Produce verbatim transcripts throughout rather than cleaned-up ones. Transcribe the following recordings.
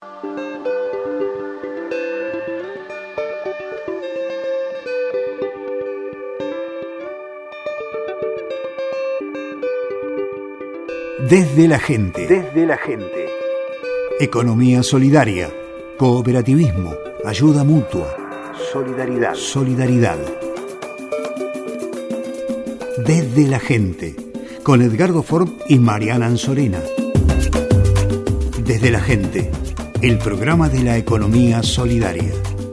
Desde la gente. Desde la gente. Economía solidaria, cooperativismo, ayuda mutua, solidaridad. Solidaridad. Desde la gente, con Edgardo Form y Mariana Anzorena. Desde la gente, el programa de la economía solidaria.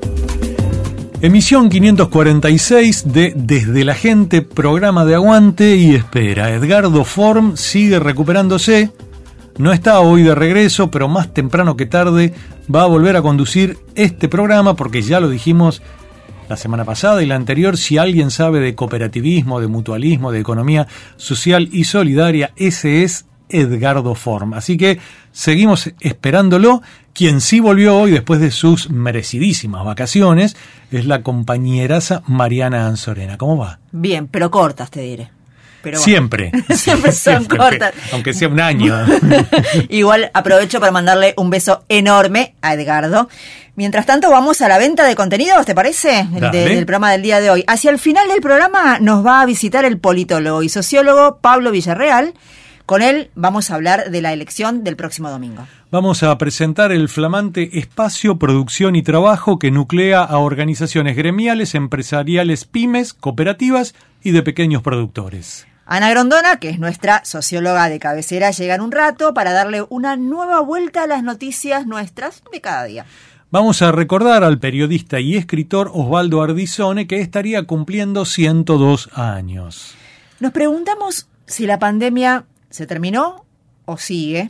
Emisión quinientos cuarenta y seis de Desde la Gente, programa de aguante y espera. Edgardo Form sigue recuperándose, no está hoy de regreso, pero más temprano que tarde va a volver a conducir este programa porque ya lo dijimos la semana pasada y la anterior, si alguien sabe de cooperativismo, de mutualismo, de economía social y solidaria, ese es Edgardo Form. Así que seguimos esperándolo. Quien sí volvió hoy después de sus merecidísimas vacaciones es la compañeraza Mariana Anzorena. ¿Cómo va? Bien, pero cortas, te diré. Pero bueno. Siempre. Siempre son siempre, cortas. Aunque sea un año. Igual aprovecho para mandarle un beso enorme a Edgardo. Mientras tanto, vamos a la venta de contenidos, ¿te parece? El de, del programa del día de hoy. Hacia el final del programa nos va a visitar el politólogo y sociólogo Pablo Villarreal. Con él vamos a hablar de la elección del próximo domingo. Vamos a presentar el flamante Espacio Producción y Trabajo que nuclea a organizaciones gremiales, empresariales, pymes, cooperativas y de pequeños productores. Ana Grondona, que es nuestra socióloga de cabecera, llega en un rato para darle una nueva vuelta a las noticias nuestras de cada día. Vamos a recordar al periodista y escritor Osvaldo Ardizone, que estaría cumpliendo ciento dos años. Nos preguntamos si la pandemia se terminó o sigue,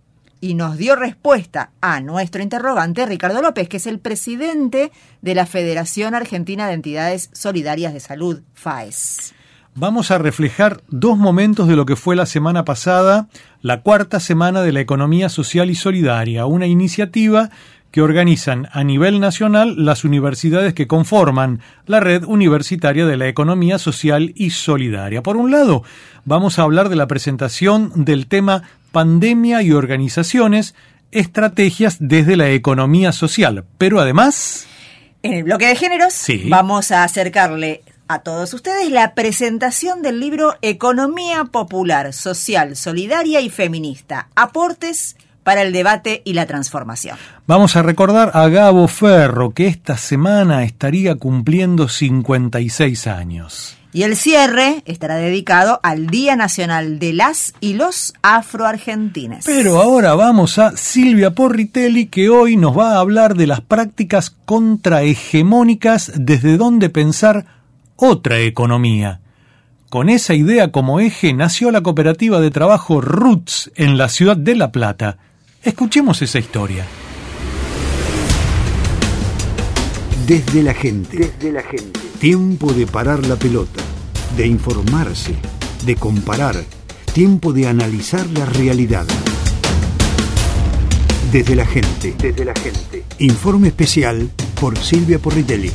y nos dio respuesta a nuestro interrogante Ricardo López, que es el presidente de la Federación Argentina de Entidades Solidarias de Salud, FAES. Vamos a reflejar dos momentos de lo que fue la semana pasada, la cuarta semana de la economía social y solidaria, una iniciativa que organizan a nivel nacional las universidades que conforman la red universitaria de la economía social y solidaria. Por un lado, vamos a hablar de la presentación del tema Pandemia y Organizaciones, estrategias desde la economía social, pero además... En el bloque de géneros sí. Vamos a acercarle a todos ustedes la presentación del libro Economía Popular, Social, Solidaria y Feminista, aportes para el debate y la transformación. Vamos a recordar a Gabo Ferro, que esta semana estaría cumpliendo cincuenta y seis años. Y el cierre estará dedicado al Día Nacional de las y los Afroargentines. Pero ahora vamos a Silvia Porritelli, que hoy nos va a hablar de las prácticas contrahegemónicas desde donde pensar otra economía. Con esa idea como eje nació la cooperativa de trabajo Roots en la ciudad de La Plata. Escuchemos esa historia. Desde la gente. Desde la gente. Tiempo de parar la pelota, de informarse, de comparar. Tiempo de analizar la realidad. Desde la gente. Desde la gente. Informe especial por Silvia Porritelli.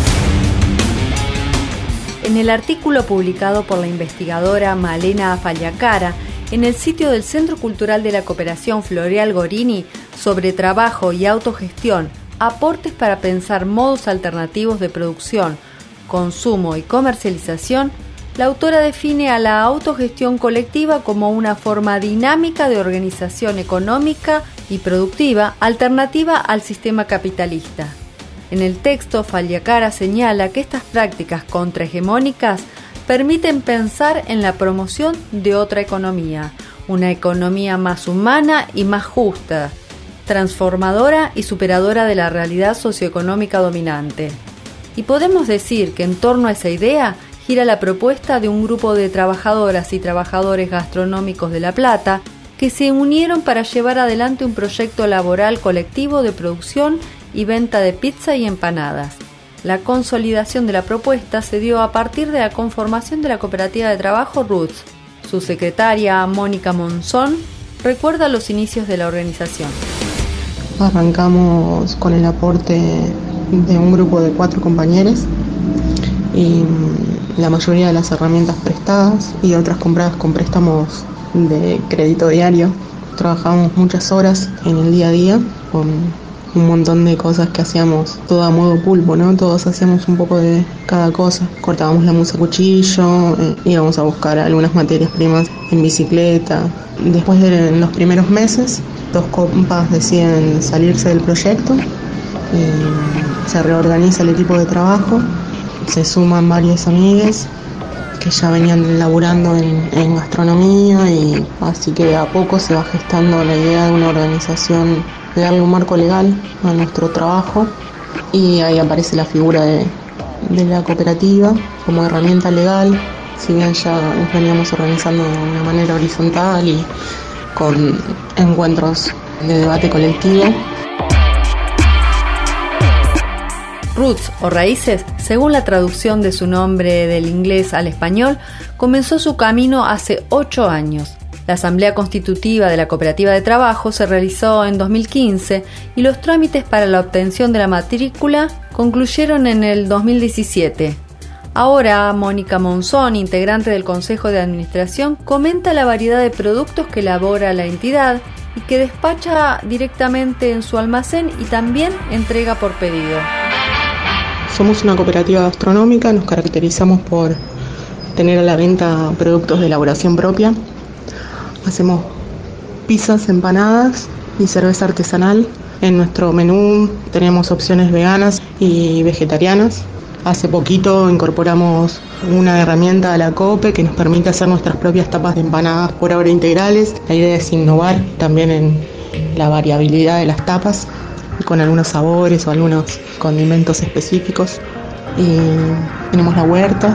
En el artículo publicado por la investigadora Malena Fagliacara en el sitio del Centro Cultural de la Cooperación Floreal Gorini sobre trabajo y autogestión, aportes para pensar modos alternativos de producción, consumo y comercialización, la autora define a la autogestión colectiva como una forma dinámica de organización económica y productiva alternativa al sistema capitalista. En el texto, Fagliacara señala que estas prácticas contrahegemónicas permiten pensar en la promoción de otra economía, una economía más humana y más justa, transformadora y superadora de la realidad socioeconómica dominante. Y podemos decir que en torno a esa idea gira la propuesta de un grupo de trabajadoras y trabajadores gastronómicos de La Plata que se unieron para llevar adelante un proyecto laboral colectivo de producción y venta de pizza y empanadas. La consolidación de la propuesta se dio a partir de la conformación de la cooperativa de trabajo Roots. Su secretaria, Mónica Monzón, recuerda los inicios de la organización. Arrancamos con el aporte de un grupo de cuatro compañeros y la mayoría de las herramientas prestadas y otras compradas con préstamos de crédito diario. Trabajamos muchas horas en el día a día con un montón de cosas que hacíamos todo a modo pulpo, ¿no? Todos hacíamos un poco de cada cosa. Cortábamos la mousse a cuchillo, eh, íbamos a buscar algunas materias primas en bicicleta. Después de los primeros meses, dos compas deciden salirse del proyecto, y se reorganiza el equipo de trabajo, se suman varios amigues que ya venían laburando en, en gastronomía, y así que a poco se va gestando la idea de una organización, de darle un marco legal a nuestro trabajo, y ahí aparece la figura de, de la cooperativa como herramienta legal. Si bien ya nos veníamos organizando de una manera horizontal y con encuentros de debate colectivo. Roots o Raíces, según la traducción de su nombre del inglés al español, comenzó su camino hace ocho años. La asamblea constitutiva de la cooperativa de trabajo se realizó en dos mil quince y los trámites para la obtención de la matrícula concluyeron en el dos mil diecisiete. Ahora, Mónica Monzón, integrante del Consejo de Administración, comenta la variedad de productos que elabora la entidad y que despacha directamente en su almacén y también entrega por pedido. Somos una cooperativa gastronómica, nos caracterizamos por tener a la venta productos de elaboración propia. Hacemos pizzas, empanadas y cerveza artesanal. En nuestro menú tenemos opciones veganas y vegetarianas. Hace poquito incorporamos una herramienta a la COPE que nos permite hacer nuestras propias tapas de empanadas por ahora integrales. La idea es innovar también en la variabilidad de las tapas, con algunos sabores o algunos condimentos específicos. Y tenemos la huerta.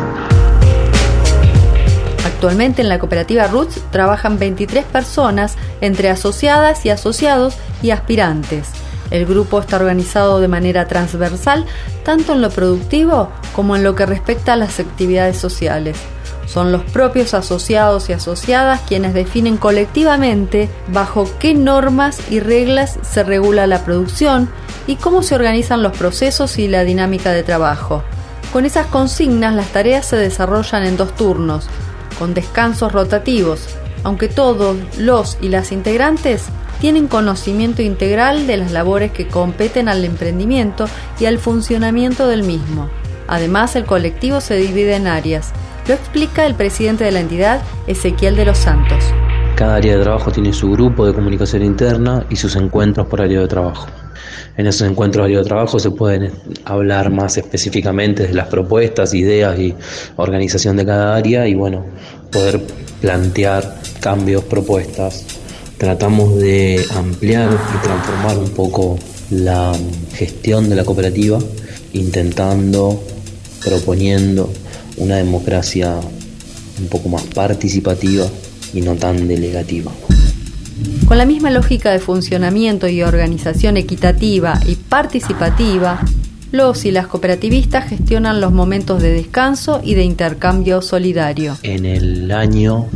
Actualmente en la cooperativa Roots trabajan veintitrés personas, entre asociadas y asociados y aspirantes. El grupo está organizado de manera transversal, tanto en lo productivo como en lo que respecta a las actividades sociales. Son los propios asociados y asociadas quienes definen colectivamente bajo qué normas y reglas se regula la producción y cómo se organizan los procesos y la dinámica de trabajo. Con esas consignas, las tareas se desarrollan en dos turnos, con descansos rotativos, aunque todos los y las integrantes tienen conocimiento integral de las labores que competen al emprendimiento y al funcionamiento del mismo. Además, el colectivo se divide en áreas. Lo explica el presidente de la entidad, Ezequiel de los Santos. Cada área de trabajo tiene su grupo de comunicación interna y sus encuentros por área de trabajo. En esos encuentros de área de trabajo se pueden hablar más específicamente de las propuestas, ideas y organización de cada área y bueno, poder plantear cambios, propuestas. Tratamos de ampliar y transformar un poco la gestión de la cooperativa, intentando, proponiendo una democracia un poco más participativa y no tan delegativa. Con la misma lógica de funcionamiento y organización equitativa y participativa, los y las cooperativistas gestionan los momentos de descanso y de intercambio solidario. En el año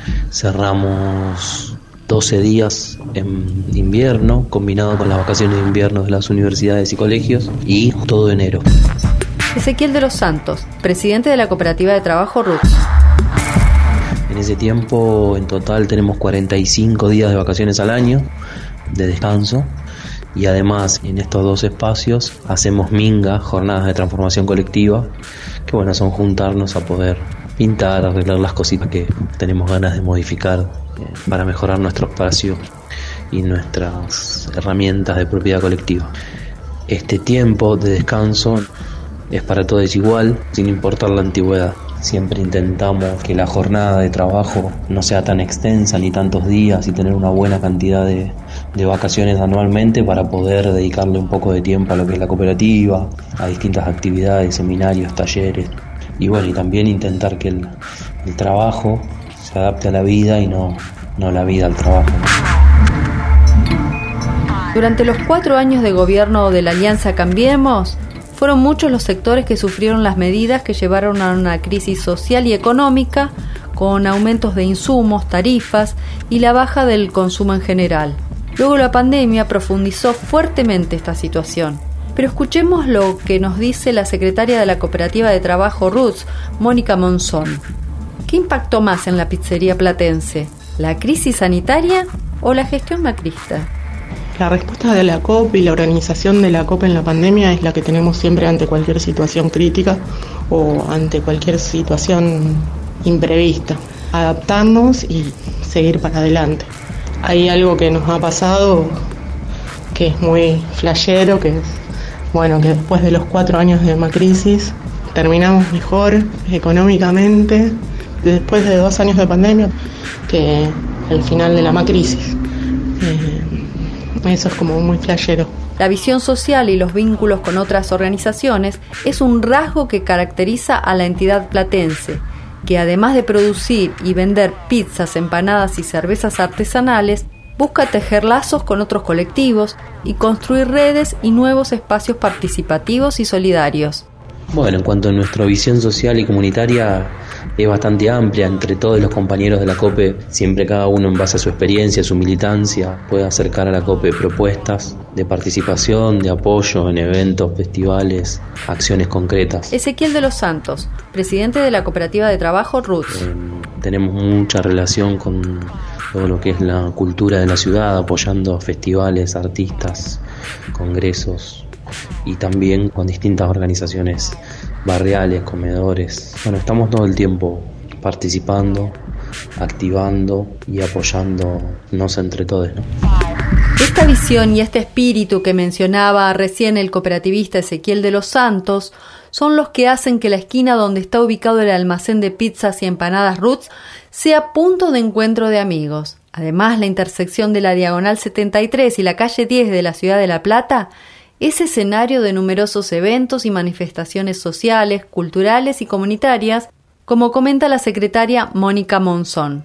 cerramos doce días en invierno, combinado con las vacaciones de invierno de las universidades y colegios, y todo enero. Ezequiel de los Santos, presidente de la cooperativa de trabajo Roots. En ese tiempo, en total, tenemos cuarenta y cinco días de vacaciones al año de descanso, y además en estos dos espacios hacemos minga, jornadas de transformación colectiva, que bueno, son juntarnos a poder pintar, arreglar las cositas que tenemos ganas de modificar eh, para mejorar nuestro espacio y nuestras herramientas de propiedad colectiva. Este tiempo de descanso es para todos igual, sin importar la antigüedad. Siempre intentamos que la jornada de trabajo no sea tan extensa ni tantos días y tener una buena cantidad de, de vacaciones anualmente para poder dedicarle un poco de tiempo a lo que es la cooperativa, a distintas actividades, seminarios, talleres y bueno, y también intentar que el, el trabajo se adapte a la vida y no, no la vida al trabajo. Durante los cuatro años de gobierno de la Alianza Cambiemos, fueron muchos los sectores que sufrieron las medidas que llevaron a una crisis social y económica, con aumentos de insumos, tarifas y la baja del consumo en general. Luego la pandemia profundizó fuertemente esta situación. Pero escuchemos lo que nos dice la secretaria de la cooperativa de trabajo Roots, Mónica Monzón. ¿Qué impactó más en la pizzería platense? ¿La crisis sanitaria o la gestión macrista? La respuesta de la C O P y la organización de la C O P en la pandemia es la que tenemos siempre ante cualquier situación crítica o ante cualquier situación imprevista. Adaptarnos y seguir para adelante. Hay algo que nos ha pasado que es muy flashero, que es, bueno, que después de los cuatro años de Macrisis terminamos mejor económicamente, después de dos años de pandemia, que el final de la Macrisis. Eh, eso es como muy flashero. La visión social y los vínculos con otras organizaciones es un rasgo que caracteriza a la entidad platense, que además de producir y vender pizzas, empanadas y cervezas artesanales, busca tejer lazos con otros colectivos y construir redes y nuevos espacios participativos y solidarios. Bueno, en cuanto a nuestra visión social y comunitaria, es bastante amplia. Entre todos los compañeros de la C O P E, siempre cada uno en base a su experiencia, su militancia, puede acercar a la C O P E propuestas de participación, de apoyo en eventos, festivales, acciones concretas. Ezequiel de los Santos, presidente de la Cooperativa de Trabajo Roots. Eh, tenemos mucha relación con todo lo que es la cultura de la ciudad, apoyando festivales, artistas, congresos, y también con distintas organizaciones barriales, comedores. Bueno, estamos todo el tiempo participando, activando y apoyándonos entre todos, ¿no? Esta visión y este espíritu que mencionaba recién el cooperativista Ezequiel de los Santos son los que hacen que la esquina donde está ubicado el almacén de pizzas y empanadas Roots sea punto de encuentro de amigos. Además, la intersección de la Diagonal setenta y tres y la calle diez de la ciudad de La Plata es escenario de numerosos eventos y manifestaciones sociales, culturales y comunitarias, como comenta la secretaria Mónica Monzón.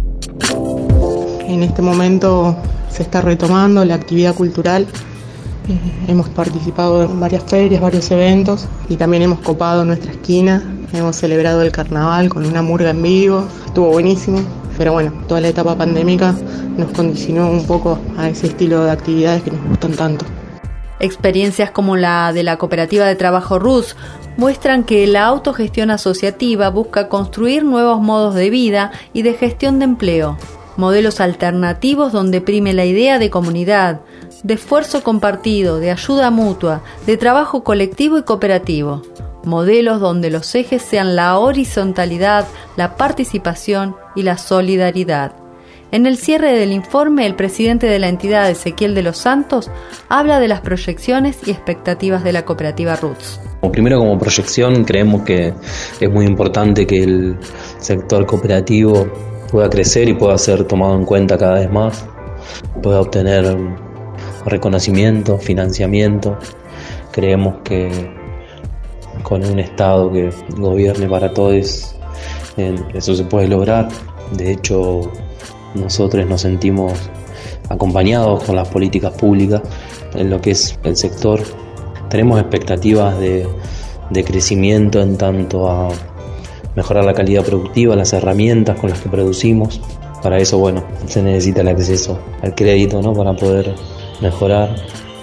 En este momento se está retomando la actividad cultural. Eh, hemos participado en varias ferias, varios eventos y también hemos copado nuestra esquina. Hemos celebrado el carnaval con una murga en vivo, estuvo buenísimo. Pero bueno, toda la etapa pandémica nos condicionó un poco a ese estilo de actividades que nos gustan tanto. Experiencias como la de la Cooperativa de Trabajo Roots muestran que la autogestión asociativa busca construir nuevos modos de vida y de gestión de empleo, modelos alternativos donde prime la idea de comunidad, de esfuerzo compartido, de ayuda mutua, de trabajo colectivo y cooperativo, modelos donde los ejes sean la horizontalidad, la participación y la solidaridad. En el cierre del informe, el presidente de la entidad, Ezequiel de los Santos, habla de las proyecciones y expectativas de la cooperativa Roots. Primero, como proyección, creemos que es muy importante que el sector cooperativo pueda crecer y pueda ser tomado en cuenta cada vez más, pueda obtener reconocimiento, financiamiento. Creemos que con un Estado que gobierne para todos, eso se puede lograr. De hecho, nosotros nos sentimos acompañados con las políticas públicas en lo que es el sector. Tenemos expectativas de, de crecimiento en tanto a mejorar la calidad productiva, las herramientas con las que producimos. Para eso, bueno, se necesita el acceso al crédito, ¿no?, para poder mejorar,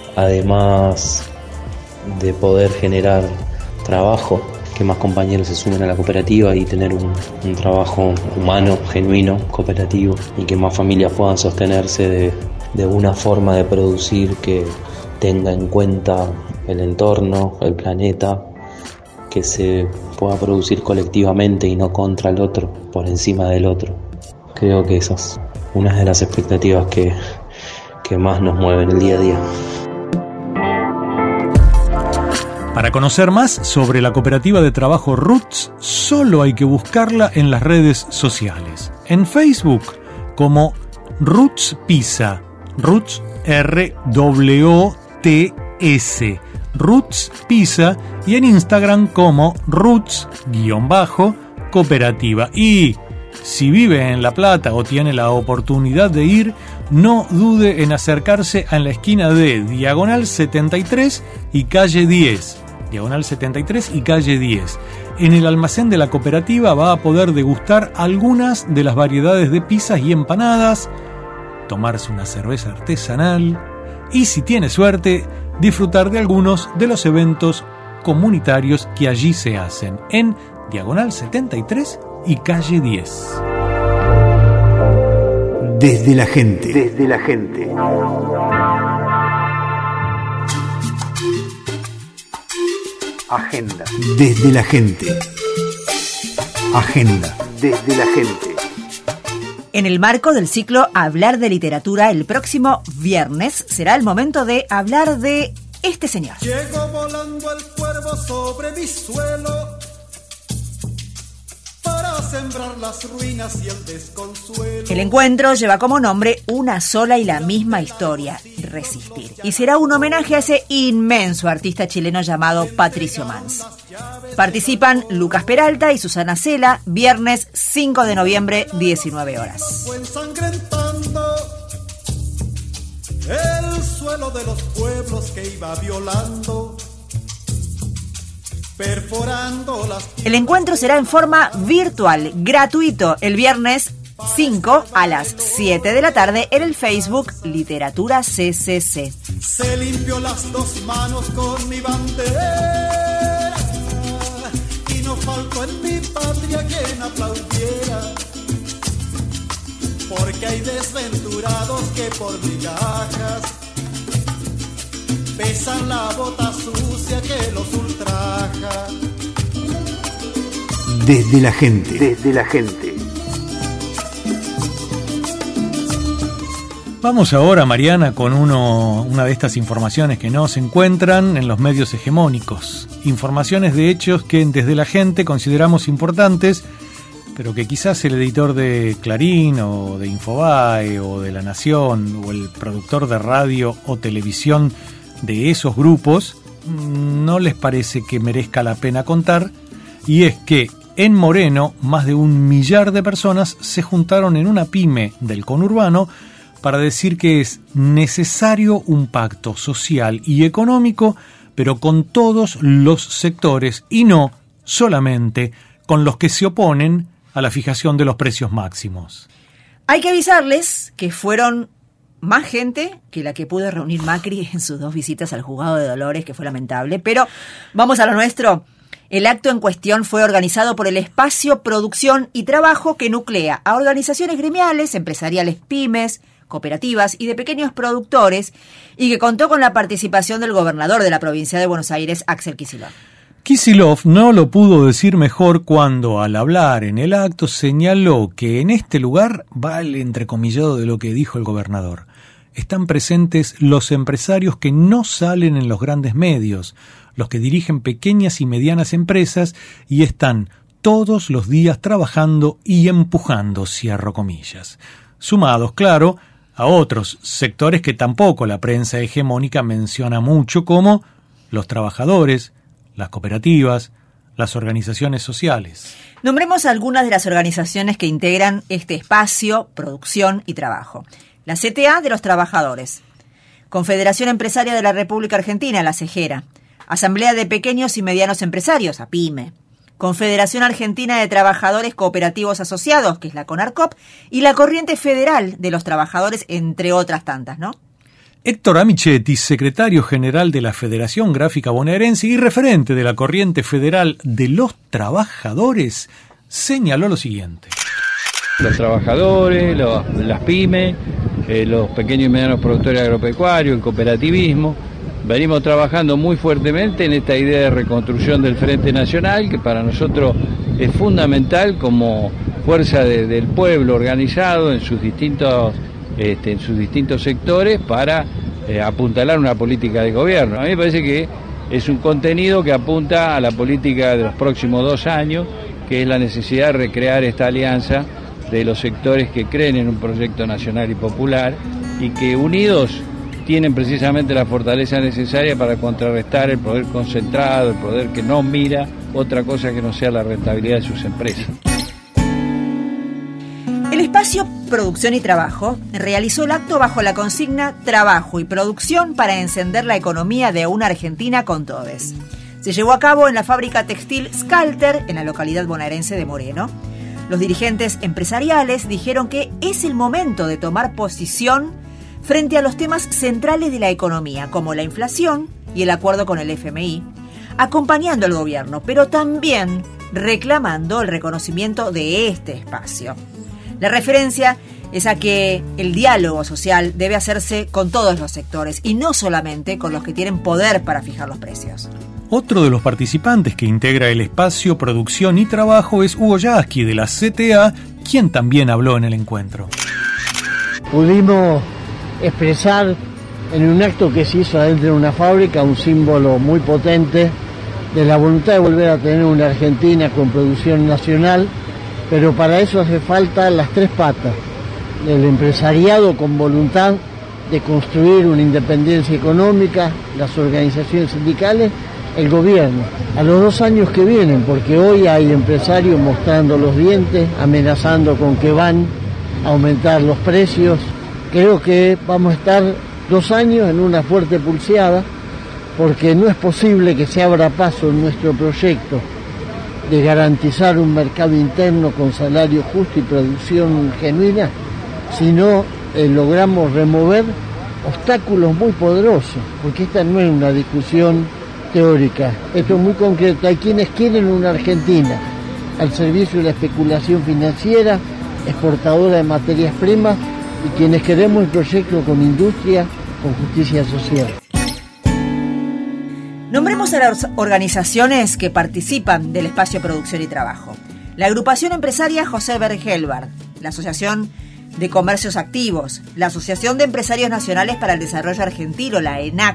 además de poder generar trabajo, que más compañeros se sumen a la cooperativa y tener un, un trabajo humano, genuino, cooperativo, y que más familias puedan sostenerse de, de una forma de producir que tenga en cuenta el entorno, el planeta, que se pueda producir colectivamente y no contra el otro, por encima del otro. Creo que esa es una de las expectativas que, que más nos mueven el día a día. Para conocer más sobre la cooperativa de trabajo Roots, solo hay que buscarla en las redes sociales. En Facebook como Roots Pizza, Roots R W T S, Roots Pizza, y en Instagram como Roots-cooperativa. Y si vive en La Plata o tiene la oportunidad de ir, no dude en acercarse a la esquina de Diagonal setenta y tres y calle diez. Diagonal setenta y tres y calle diez. En el almacén de la cooperativa va a poder degustar algunas de las variedades de pizzas y empanadas, tomarse una cerveza artesanal y, si tiene suerte, disfrutar de algunos de los eventos comunitarios que allí se hacen en Diagonal setenta y tres y calle diez. Desde la gente. Desde la gente. Agenda. Desde la gente. Agenda. Desde la gente. En el marco del ciclo Hablar de Literatura, el próximo viernes será el momento de hablar de este señor. Llegó volando el cuervo sobre mi suelo para sembrar las ruinas y el desconsuelo. El encuentro lleva como nombre una sola y la misma historia, Resistir. Y será un homenaje a ese inmenso artista chileno llamado Patricio Mans. Participan Lucas Peralta y Susana Cela, viernes cinco de noviembre, diecinueve horas. Fue ensangrentando el suelo de los pueblos que iba violando, perforando las... El encuentro será en forma virtual, gratuito, el viernes cinco a las siete de la tarde en el Facebook Literatura C C C. Se limpió las dos manos con mi bandera y no faltó en mi patria quien aplaudiera, porque hay desventurados que por migajas besan la bota sucia que los ultraja. Desde la gente. Desde la gente. Vamos ahora, Mariana, con uno, una de estas informaciones que no se encuentran en los medios hegemónicos. Informaciones de hechos que Desde la Gente consideramos importantes, pero que quizás el editor de Clarín o de Infobae o de La Nación o el productor de radio o televisión de esos grupos no les parece que merezca la pena contar, y es que en Moreno más de un millar de personas se juntaron en una pyme del conurbano para decir que es necesario un pacto social y económico, pero con todos los sectores y no solamente con los que se oponen a la fijación de los precios máximos. Hay que avisarles que fueron más gente que la que pudo reunir Macri en sus dos visitas al juzgado de Dolores, que fue lamentable, pero vamos a lo nuestro. El acto en cuestión fue organizado por el Espacio Producción y Trabajo, que nuclea a organizaciones gremiales, empresariales, pymes, cooperativas y de pequeños productores, y que contó con la participación del gobernador de la provincia de Buenos Aires, Axel Kicillof. Kicillof no lo pudo decir mejor cuando, al hablar en el acto, señaló que en este lugar va el entrecomillado de lo que dijo el gobernador. Están presentes los empresarios que no salen en los grandes medios, los que dirigen pequeñas y medianas empresas y están todos los días trabajando y empujando, cierro comillas. Sumados, claro, a otros sectores que tampoco la prensa hegemónica menciona mucho, como los trabajadores, las cooperativas, las organizaciones sociales. Nombremos algunas de las organizaciones que integran este espacio, producción y trabajo. La C T A de los Trabajadores, Confederación Empresaria de la República Argentina, la CEGERA, Asamblea de Pequeños y Medianos Empresarios, APYME, Confederación Argentina de Trabajadores Cooperativos Asociados, que es la CONARCOP, y la Corriente Federal de los Trabajadores, entre otras tantas, ¿no? Héctor Amichetti, secretario general de la Federación Gráfica Bonaerense y referente de la Corriente Federal de los Trabajadores, señaló lo siguiente. Los trabajadores, los, las pymes, eh, los pequeños y medianos productores agropecuarios, el cooperativismo, venimos trabajando muy fuertemente en esta idea de reconstrucción del Frente Nacional, que para nosotros es fundamental como fuerza de, del pueblo organizado en sus distintos, este, en sus distintos sectores para eh, apuntalar una política de gobierno. A mí me parece que es un contenido que apunta a la política de los próximos dos años, que es la necesidad de recrear esta alianza de los sectores que creen en un proyecto nacional y popular y que unidos tienen precisamente la fortaleza necesaria para contrarrestar el poder concentrado, el poder que no mira otra cosa que no sea la rentabilidad de sus empresas. El espacio Producción y Trabajo realizó el acto bajo la consigna Trabajo y Producción para encender la economía de una Argentina con todes. Se llevó a cabo en la fábrica textil Scalter, en la localidad bonaerense de Moreno. Los dirigentes empresariales dijeron que es el momento de tomar posición frente a los temas centrales de la economía, como la inflación y el acuerdo con el F M I, acompañando al gobierno, pero también reclamando el reconocimiento de este espacio. La referencia es a que el diálogo social debe hacerse con todos los sectores y no solamente con los que tienen poder para fijar los precios. Otro de los participantes que integra el espacio Producción y Trabajo es Hugo Yasky de la C T A, quien también habló en el encuentro. Pudimos expresar en un acto que se hizo adentro de una fábrica un símbolo muy potente de la voluntad de volver a tener una Argentina con producción nacional, pero para eso hace falta las tres patas: el empresariado con voluntad de construir una independencia económica, las organizaciones sindicales, el gobierno, a los dos años que vienen, porque hoy hay empresarios mostrando los dientes, amenazando con que van a aumentar los precios. Creo que vamos a estar dos años en una fuerte pulseada, porque no es posible que se abra paso en nuestro proyecto de garantizar un mercado interno con salario justo y producción genuina, si no eh, logramos remover obstáculos muy poderosos, porque esta no es una discusión teórica, esto es muy concreto. Hay quienes quieren una Argentina al servicio de la especulación financiera, exportadora de materias primas, y quienes queremos el proyecto con industria, con justicia social. Nombremos a las organizaciones que participan del espacio Producción y Trabajo. La agrupación empresaria José Bergelbar, la Asociación de Comercios Activos, la Asociación de Empresarios Nacionales para el Desarrollo Argentino, la ENAC,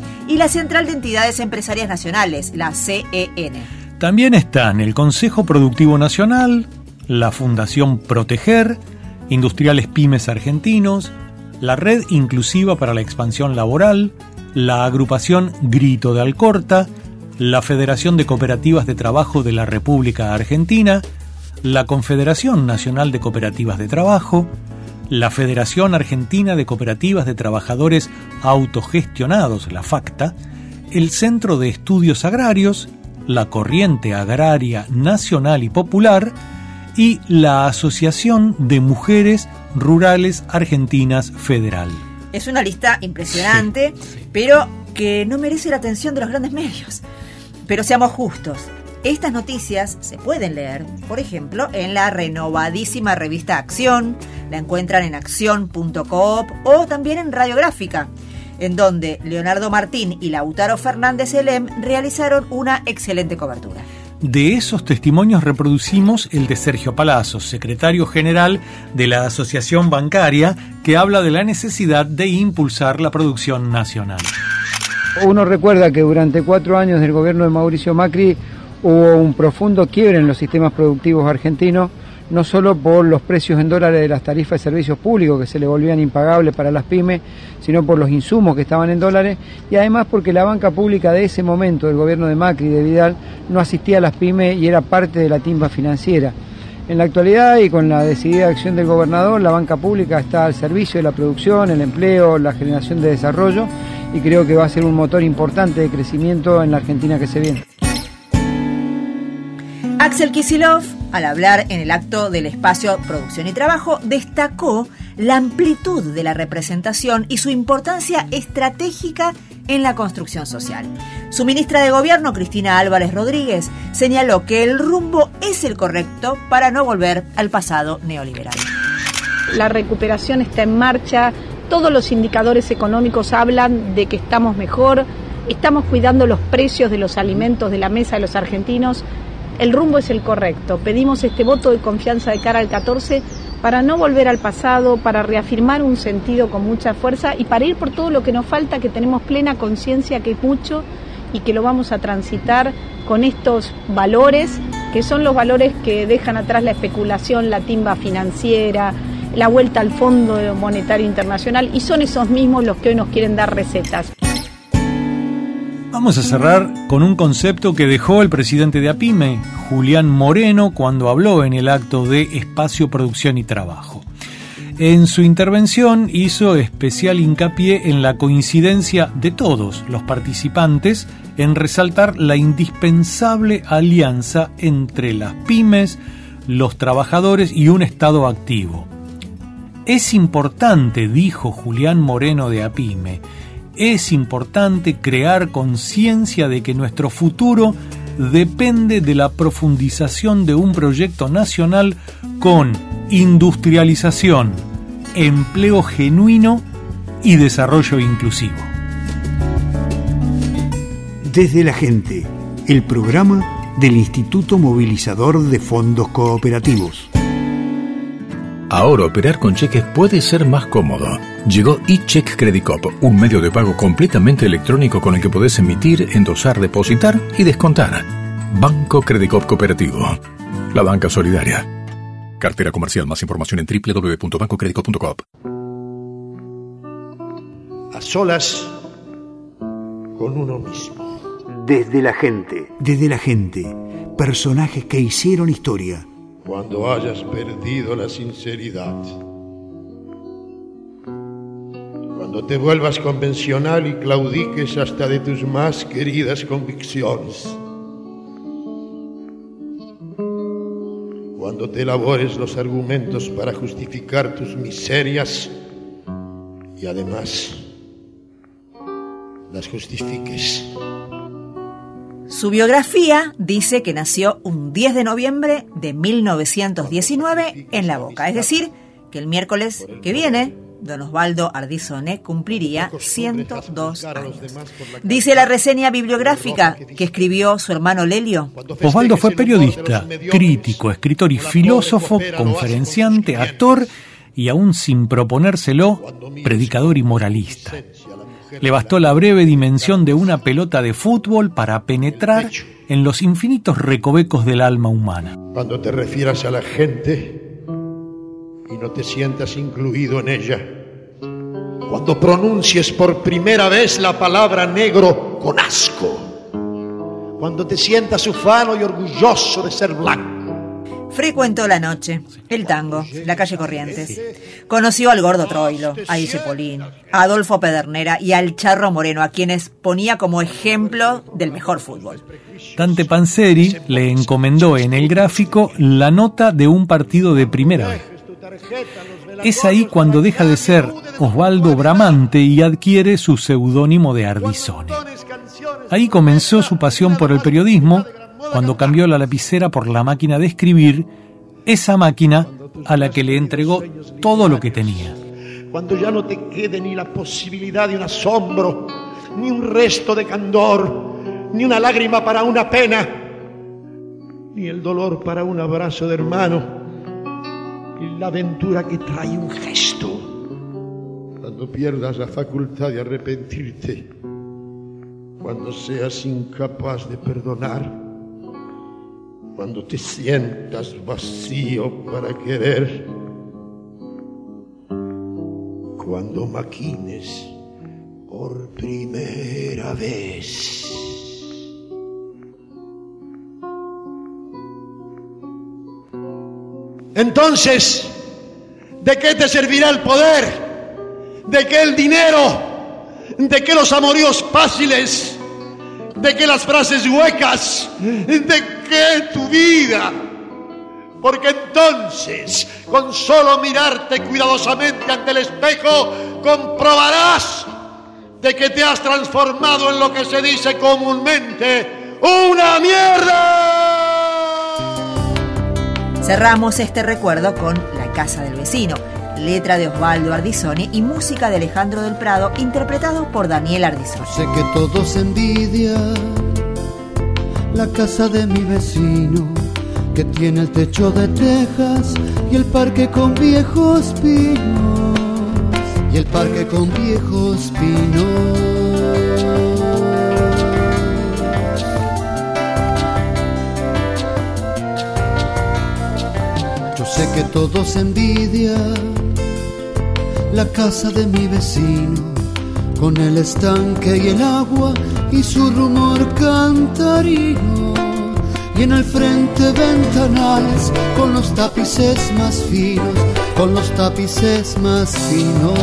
y la Central de Entidades Empresarias Nacionales, la C E N. También están el Consejo Productivo Nacional, la Fundación Proteger, Industriales Pymes Argentinos, la Red Inclusiva para la Expansión Laboral, la Agrupación Grito de Alcorta, la Federación de Cooperativas de Trabajo de la República Argentina, la Confederación Nacional de Cooperativas de Trabajo, la Federación Argentina de Cooperativas de Trabajadores Autogestionados, la FACTA, el Centro de Estudios Agrarios, la Corriente Agraria Nacional y Popular y la Asociación de Mujeres Rurales Argentinas Federal. Es una lista impresionante, sí, sí. pero que no merece la atención de los grandes medios. Pero seamos justos, estas noticias se pueden leer, por ejemplo, en la renovadísima revista Acción, la encuentran en acción punto coop o también en Radiográfica, en donde Leonardo Martín y Lautaro Fernández Elem realizaron una excelente cobertura. De esos testimonios reproducimos el de Sergio Palazzo, secretario general de la Asociación Bancaria, que habla de la necesidad de impulsar la producción nacional. Uno recuerda que durante cuatro años del gobierno de Mauricio Macri hubo un profundo quiebre en los sistemas productivos argentinos, no solo por los precios en dólares de las tarifas de servicios públicos que se le volvían impagables para las pymes, sino por los insumos que estaban en dólares, y además porque la banca pública de ese momento, del gobierno de Macri y de Vidal, no asistía a las pymes y era parte de la timba financiera. En la actualidad, y con la decidida acción del gobernador, la banca pública está al servicio de la producción, el empleo, la generación de desarrollo, y creo que va a ser un motor importante de crecimiento en la Argentina que se viene. Axel Kicillof, al hablar en el acto del espacio Producción y Trabajo, destacó la amplitud de la representación y su importancia estratégica en la construcción social. Su ministra de Gobierno, Cristina Álvarez Rodríguez, señaló que el rumbo es el correcto para no volver al pasado neoliberal. La recuperación está en marcha, todos los indicadores económicos hablan de que estamos mejor, estamos cuidando los precios de los alimentos de la mesa de los argentinos. El rumbo es el correcto. Pedimos este voto de confianza de cara al catorce para no volver al pasado, para reafirmar un sentido con mucha fuerza y para ir por todo lo que nos falta, que tenemos plena conciencia que es mucho y que lo vamos a transitar con estos valores, que son los valores que dejan atrás la especulación, la timba financiera, la vuelta al Fondo Monetario Internacional, y son esos mismos los que hoy nos quieren dar recetas. Vamos a cerrar con un concepto que dejó el presidente de APIME, Julián Moreno, cuando habló en el acto de Espacio Producción y Trabajo. En su intervención hizo especial hincapié en la coincidencia de todos los participantes en resaltar la indispensable alianza entre las pymes, los trabajadores y un Estado activo. Es importante, dijo Julián Moreno de APIME, es importante crear conciencia de que nuestro futuro depende de la profundización de un proyecto nacional con industrialización, empleo genuino y desarrollo inclusivo. Desde la Gente, el programa del Instituto Movilizador de Fondos Cooperativos. Ahora operar con cheques puede ser más cómodo. Llegó eCheck Credit Coop, un medio de pago completamente electrónico con el que podés emitir, endosar, depositar y descontar. Banco Credit Coop Cooperativo. La banca solidaria. Cartera comercial. Más información en doble u doble u doble u punto banco credit coop punto coop. A solas con uno mismo. Desde la Gente. Desde la Gente. Personajes que hicieron historia. Cuando hayas perdido la sinceridad. Cuando te vuelvas convencional y claudiques hasta de tus más queridas convicciones. Cuando te elabores los argumentos para justificar tus miserias y además las justifiques. Su biografía dice que nació un diez de noviembre de mil novecientos diecinueve en La Boca, es decir, que el miércoles que viene don Osvaldo Ardizone cumpliría ciento dos años. Dice la reseña bibliográfica que escribió su hermano Lelio. Osvaldo fue periodista, crítico, escritor y filósofo, conferenciante, actor y aún sin proponérselo, predicador y moralista. Le bastó la breve dimensión de una pelota de fútbol para penetrar en los infinitos recovecos del alma humana. Cuando te refieras a la gente y no te sientas incluido en ella. Cuando pronuncies por primera vez la palabra negro con asco. Cuando te sientas ufano y orgulloso de ser blanco. Frecuentó la noche, el tango, la calle Corrientes. Conoció al Gordo Troilo, a Ise Polín, a Adolfo Pedernera y al Charro Moreno, a quienes ponía como ejemplo del mejor fútbol. Dante Panzeri le encomendó en el gráfico la nota de un partido de primera vez. Es ahí cuando deja de ser Osvaldo Bramante y adquiere su seudónimo de Ardizone. Ahí comenzó su pasión por el periodismo, cuando cambió la lapicera por la máquina de escribir, esa máquina a la que le entregó todo lo que tenía. Cuando ya no te quede ni la posibilidad de un asombro, ni un resto de candor, ni una lágrima para una pena, ni el dolor para un abrazo de hermano, y la aventura que trae un gesto. Cuando pierdas la facultad de arrepentirte, cuando seas incapaz de perdonar, cuando te sientas vacío para querer, cuando maquines por primera vez. Entonces, ¿de qué te servirá el poder? ¿De qué el dinero? ¿De qué los amoríos fáciles? ¿De qué las frases huecas? ¿De qué tu vida? Porque entonces, con solo mirarte cuidadosamente ante el espejo, comprobarás de que te has transformado en lo que se dice comúnmente ¡una mierda! Cerramos este recuerdo con La Casa del Vecino, letra de Osvaldo Ardizone y música de Alejandro del Prado, interpretado por Daniel Ardizone. Sé que todos envidian la casa de mi vecino, que tiene el techo de tejas y el parque con viejos pinos, y el parque con viejos pinos. Yo sé que todos envidian la casa de mi vecino, con el estanque y el agua y su rumor cantarino, y en el frente ventanales con los tapices más finos, con los tapices más finos.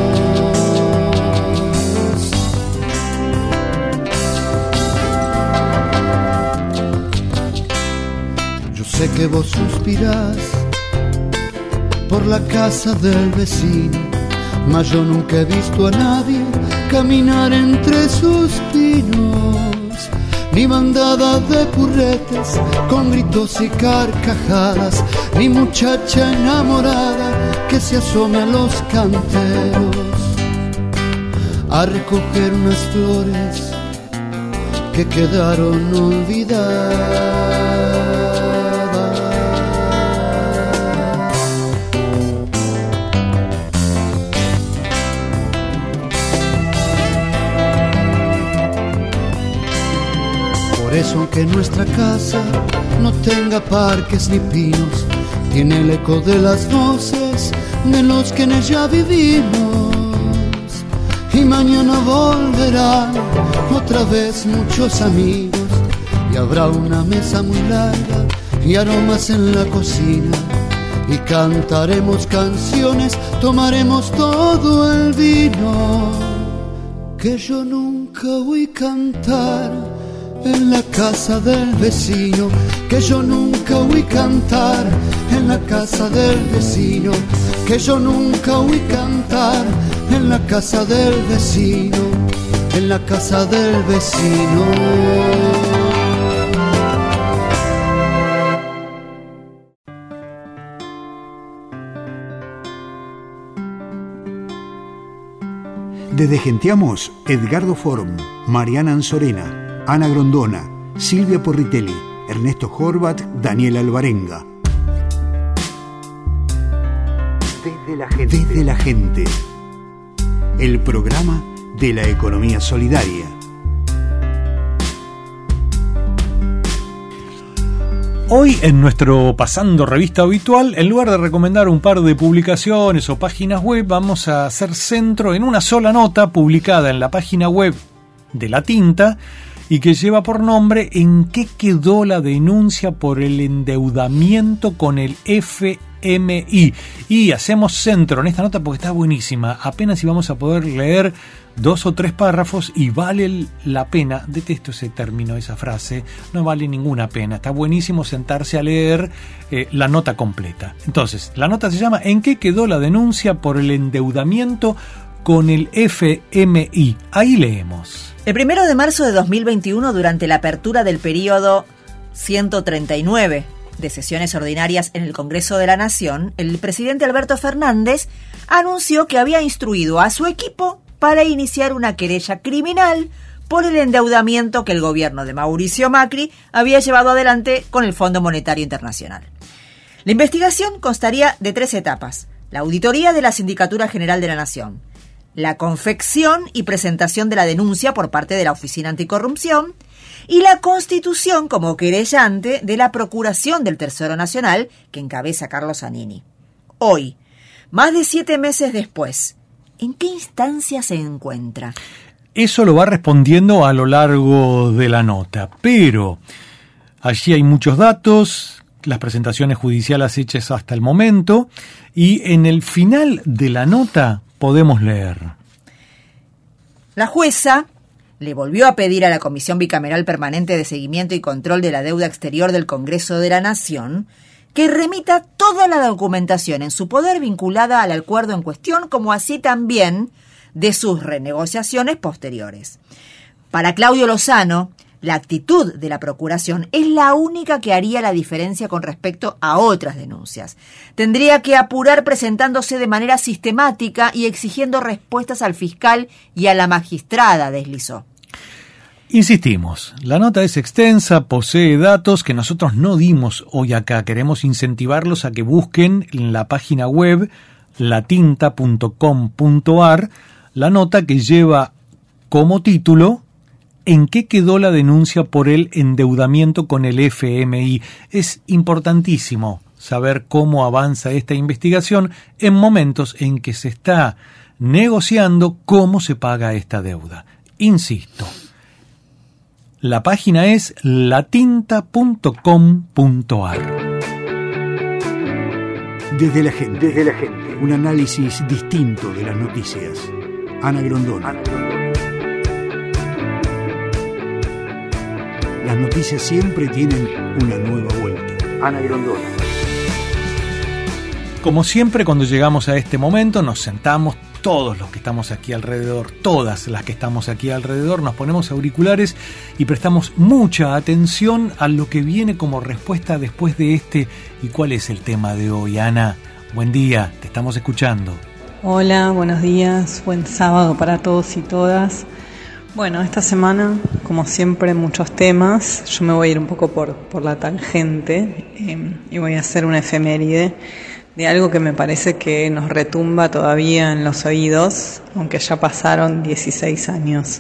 Yo sé que vos suspirás por la casa del vecino, mas yo nunca he visto a nadie caminar entre sus pinos, ni bandada de purretes con gritos y carcajadas, ni muchacha enamorada que se asome a los canteros a recoger unas flores que quedaron olvidadas. Por eso, aunque nuestra casa no tenga parques ni pinos, tiene el eco de las voces de los que en ella vivimos. Y mañana volverán otra vez muchos amigos, y habrá una mesa muy larga y aromas en la cocina, y cantaremos canciones, tomaremos todo el vino que yo nunca oí cantar en la casa del vecino, que yo nunca oí cantar en la casa del vecino, que yo nunca oí cantar en la casa del vecino, en la casa del vecino. Desde Genteamos, Edgardo Form, Mariana Anzorena, Ana Grondona, Silvia Porritelli, Ernesto Horvat, Daniel Alvarenga. Desde la gente. Desde la gente. El programa de la economía solidaria. Hoy en nuestro Pasando Revista habitual, en lugar de recomendar un par de publicaciones o páginas web, vamos a hacer centro en una sola nota publicada en la página web de La Tinta y que lleva por nombre ¿En qué quedó la denuncia por el endeudamiento con el F M I? Y hacemos centro en esta nota porque está buenísima. Apenas si vamos a poder leer dos o tres párrafos y vale la pena. Detesto ese término, esa frase. No vale ninguna pena. Está buenísimo sentarse a leer eh, la nota completa. Entonces, la nota se llama ¿En qué quedó la denuncia por el endeudamiento con el F M I? Ahí leemos. El primero de marzo de dos mil veintiuno, durante la apertura del periodo ciento treinta y nueve de sesiones ordinarias en el Congreso de la Nación, el presidente Alberto Fernández anunció que había instruido a su equipo para iniciar una querella criminal por el endeudamiento que el gobierno de Mauricio Macri había llevado adelante con el Fondo Monetario Internacional. La investigación constaría de tres etapas: la auditoría de la Sindicatura General de la Nación, la confección y presentación de la denuncia por parte de la Oficina Anticorrupción y la constitución como querellante de la Procuración del Tesoro Nacional que encabeza Carlos Zanini. Hoy, más de siete meses después, ¿en qué instancia se encuentra? Eso lo va respondiendo a lo largo de la nota, pero allí hay muchos datos, las presentaciones judiciales hechas hasta el momento, y en el final de la nota podemos leer. La jueza le volvió a pedir a la Comisión Bicameral Permanente de Seguimiento y Control de la Deuda Exterior del Congreso de la Nación que remita toda la documentación en su poder vinculada al acuerdo en cuestión, como así también de sus renegociaciones posteriores. Para Claudio Lozano, la actitud de la Procuración es la única que haría la diferencia con respecto a otras denuncias. Tendría que apurar presentándose de manera sistemática y exigiendo respuestas al fiscal y a la magistrada, deslizó. Insistimos, la nota es extensa, posee datos que nosotros no dimos hoy acá. Queremos incentivarlos a que busquen en la página web latinta punto com punto ar la nota que lleva como título ¿En qué quedó la denuncia por el endeudamiento con el F M I? Es importantísimo saber cómo avanza esta investigación en momentos en que se está negociando cómo se paga esta deuda. Insisto, la página es latinta punto com punto ar. Desde la gente, desde la gente, un análisis distinto de las noticias. Ana Grondona. Ana Grondona. Las noticias siempre tienen una nueva vuelta. Ana Grondona. Como siempre, cuando llegamos a este momento, nos sentamos todos los que estamos aquí alrededor, todas las que estamos aquí alrededor, nos ponemos auriculares y prestamos mucha atención a lo que viene como respuesta después de este. ¿Y cuál es el tema de hoy, Ana? Buen día, te estamos escuchando. Hola, buenos días, buen sábado para todos y todas. Bueno, esta semana, como siempre, muchos temas. Yo me voy a ir un poco por, por la tangente eh, y voy a hacer una efeméride de algo que me parece que nos retumba todavía en los oídos, aunque ya pasaron dieciséis años.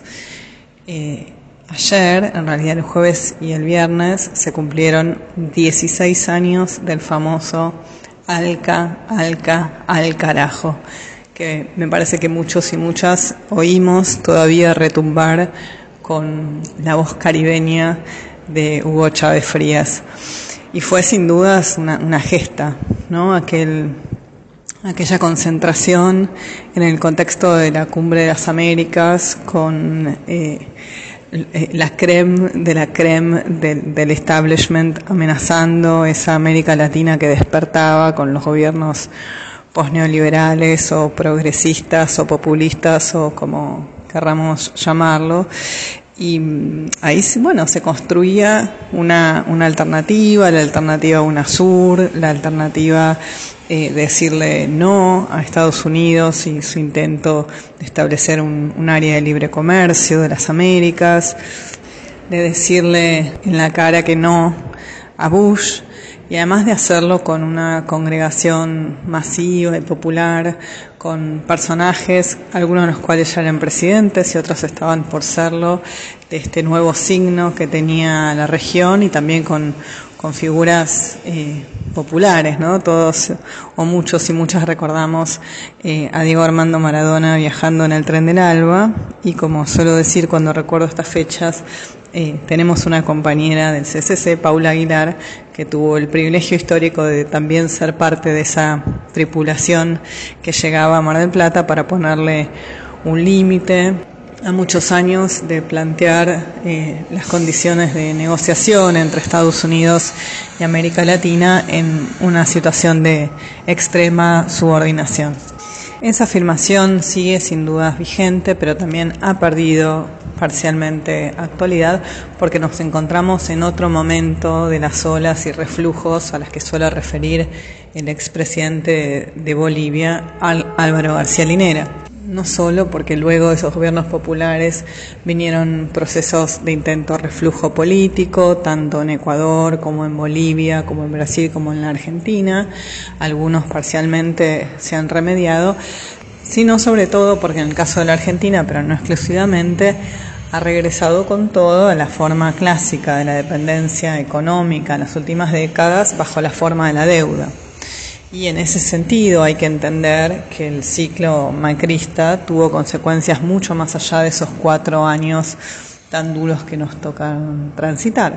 Eh, ayer, en realidad el jueves y el viernes, se cumplieron dieciséis años del famoso Alca, Alca, al carajo, que me parece que muchos y muchas oímos todavía retumbar con la voz caribeña de Hugo Chávez Frías. Y fue sin dudas una, una gesta, ¿no? Aquel, aquella concentración en el contexto de la Cumbre de las Américas con eh, la creme de la creme del, del establishment amenazando esa América Latina que despertaba con los gobiernos posneoliberales o progresistas o populistas o como querramos llamarlo. Y ahí, bueno, se construía una, una alternativa, la alternativa UNASUR, la alternativa eh, decirle no a Estados Unidos y su intento de establecer un, un área de libre comercio de las Américas, de decirle en la cara que no a Bush, y además de hacerlo con una congregación masiva y popular, con personajes, algunos de los cuales ya eran presidentes y otros estaban por serlo, de este nuevo signo que tenía la región, y también con, con figuras eh, populares, ¿no? Todos o muchos y muchas recordamos eh, a Diego Armando Maradona viajando en el tren del Alba, y como suelo decir cuando recuerdo estas fechas, Eh, tenemos una compañera del C C C, Paula Aguilar, que tuvo el privilegio histórico de también ser parte de esa tripulación que llegaba a Mar del Plata para ponerle un límite a muchos años de plantear eh, las condiciones de negociación entre Estados Unidos y América Latina en una situación de extrema subordinación. Esa afirmación sigue sin dudas vigente, pero también ha perdido parcialmente actualidad porque nos encontramos en otro momento de las olas y reflujos a las que suele referir el expresidente de Bolivia, Álvaro García Linera. No solo porque luego de esos gobiernos populares vinieron procesos de intento reflujo político, tanto en Ecuador como en Bolivia, como en Brasil, como en la Argentina. Algunos parcialmente se han remediado, sino sobre todo porque en el caso de la Argentina, pero no exclusivamente, ha regresado con todo a la forma clásica de la dependencia económica en las últimas décadas bajo la forma de la deuda. Y en ese sentido hay que entender que el ciclo macrista tuvo consecuencias mucho más allá de esos cuatro años tan duros que nos tocan transitar.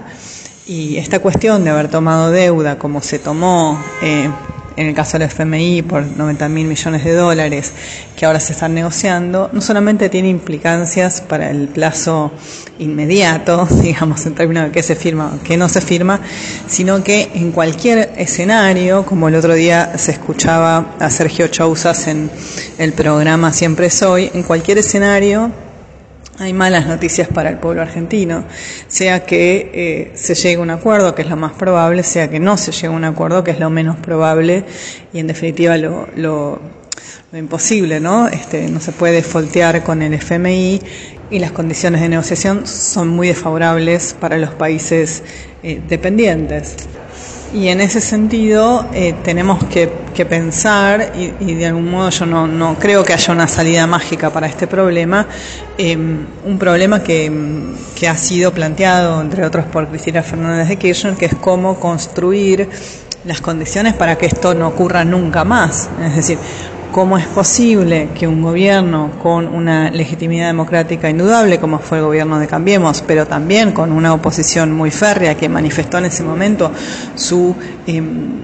Y esta cuestión de haber tomado deuda como se tomó eh, en el caso del F M I por noventa mil millones de dólares que ahora se están negociando, no solamente tiene implicancias para el plazo inmediato, digamos, en términos de qué se firma o qué no se firma, sino que en cualquier escenario, como el otro día se escuchaba a Sergio Chouzas en el programa Siempre Soy, en cualquier escenario hay malas noticias para el pueblo argentino, sea que eh, se llegue a un acuerdo, que es lo más probable, sea que no se llegue a un acuerdo, que es lo menos probable, y en definitiva lo, lo, lo imposible, ¿no? Este, no se puede foltear con el F M I, y las condiciones de negociación son muy desfavorables para los países eh, dependientes. Y en ese sentido eh, tenemos que, que pensar, y, y de algún modo yo no, no creo que haya una salida mágica para este problema, eh, un problema que, que ha sido planteado, entre otros, por Cristina Fernández de Kirchner, que es cómo construir las condiciones para que esto no ocurra nunca más. Es decir, ¿cómo es posible que un gobierno con una legitimidad democrática indudable, como fue el gobierno de Cambiemos, pero también con una oposición muy férrea que manifestó en ese momento su, eh,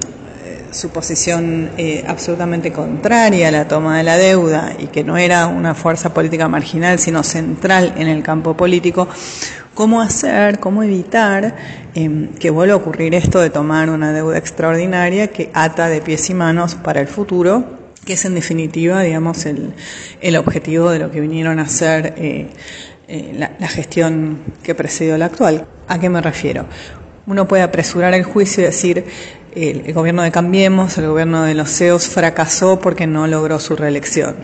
su posición eh, absolutamente contraria a la toma de la deuda y que no era una fuerza política marginal, sino central en el campo político, cómo hacer, cómo evitar eh, que vuelva a ocurrir esto de tomar una deuda extraordinaria que ata de pies y manos para el futuro, que es en definitiva, digamos, el, el objetivo de lo que vinieron a hacer eh, eh, la, la gestión que precedió la actual. ¿A qué me refiero? Uno puede apresurar el juicio y decir el, el gobierno de Cambiemos, el gobierno de los C E Os fracasó porque no logró su reelección.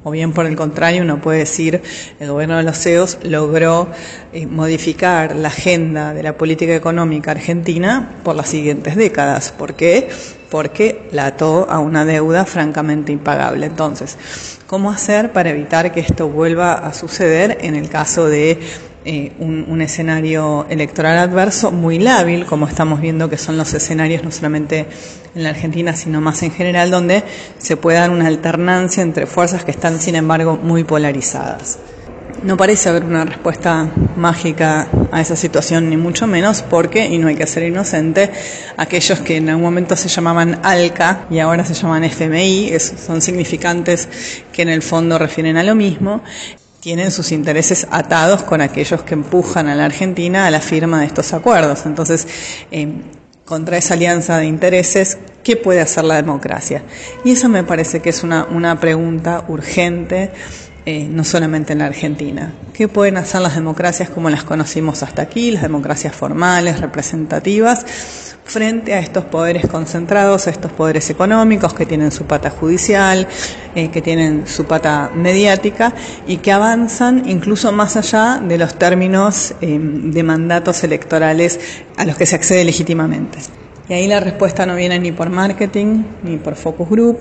O bien, por el contrario, uno puede decir, el gobierno de los C E Os logró eh, modificar la agenda de la política económica argentina por las siguientes décadas. ¿Por qué? Porque la ató a una deuda francamente impagable. Entonces, ¿cómo hacer para evitar que esto vuelva a suceder en el caso de eh, un, un escenario electoral adverso muy lábil, como estamos viendo que son los escenarios no solamente en la Argentina, sino más en general, donde se puede dar una alternancia entre fuerzas que están, sin embargo, muy polarizadas? No parece haber una respuesta mágica a esa situación, ni mucho menos, porque, y no hay que ser inocente, aquellos que en algún momento se llamaban ALCA y ahora se llaman F M I, es, son significantes que en el fondo refieren a lo mismo, tienen sus intereses atados con aquellos que empujan a la Argentina a la firma de estos acuerdos. Entonces, eh, contra esa alianza de intereses, ¿qué puede hacer la democracia? Y eso me parece que es una, una pregunta urgente, Eh, no solamente en la Argentina. ¿Qué pueden hacer las democracias como las conocimos hasta aquí, las democracias formales, representativas, frente a estos poderes concentrados, a estos poderes económicos que tienen su pata judicial, eh, que tienen su pata mediática y que avanzan incluso más allá de los términos eh, de mandatos electorales a los que se accede legítimamente? Y ahí la respuesta no viene ni por marketing, ni por focus group,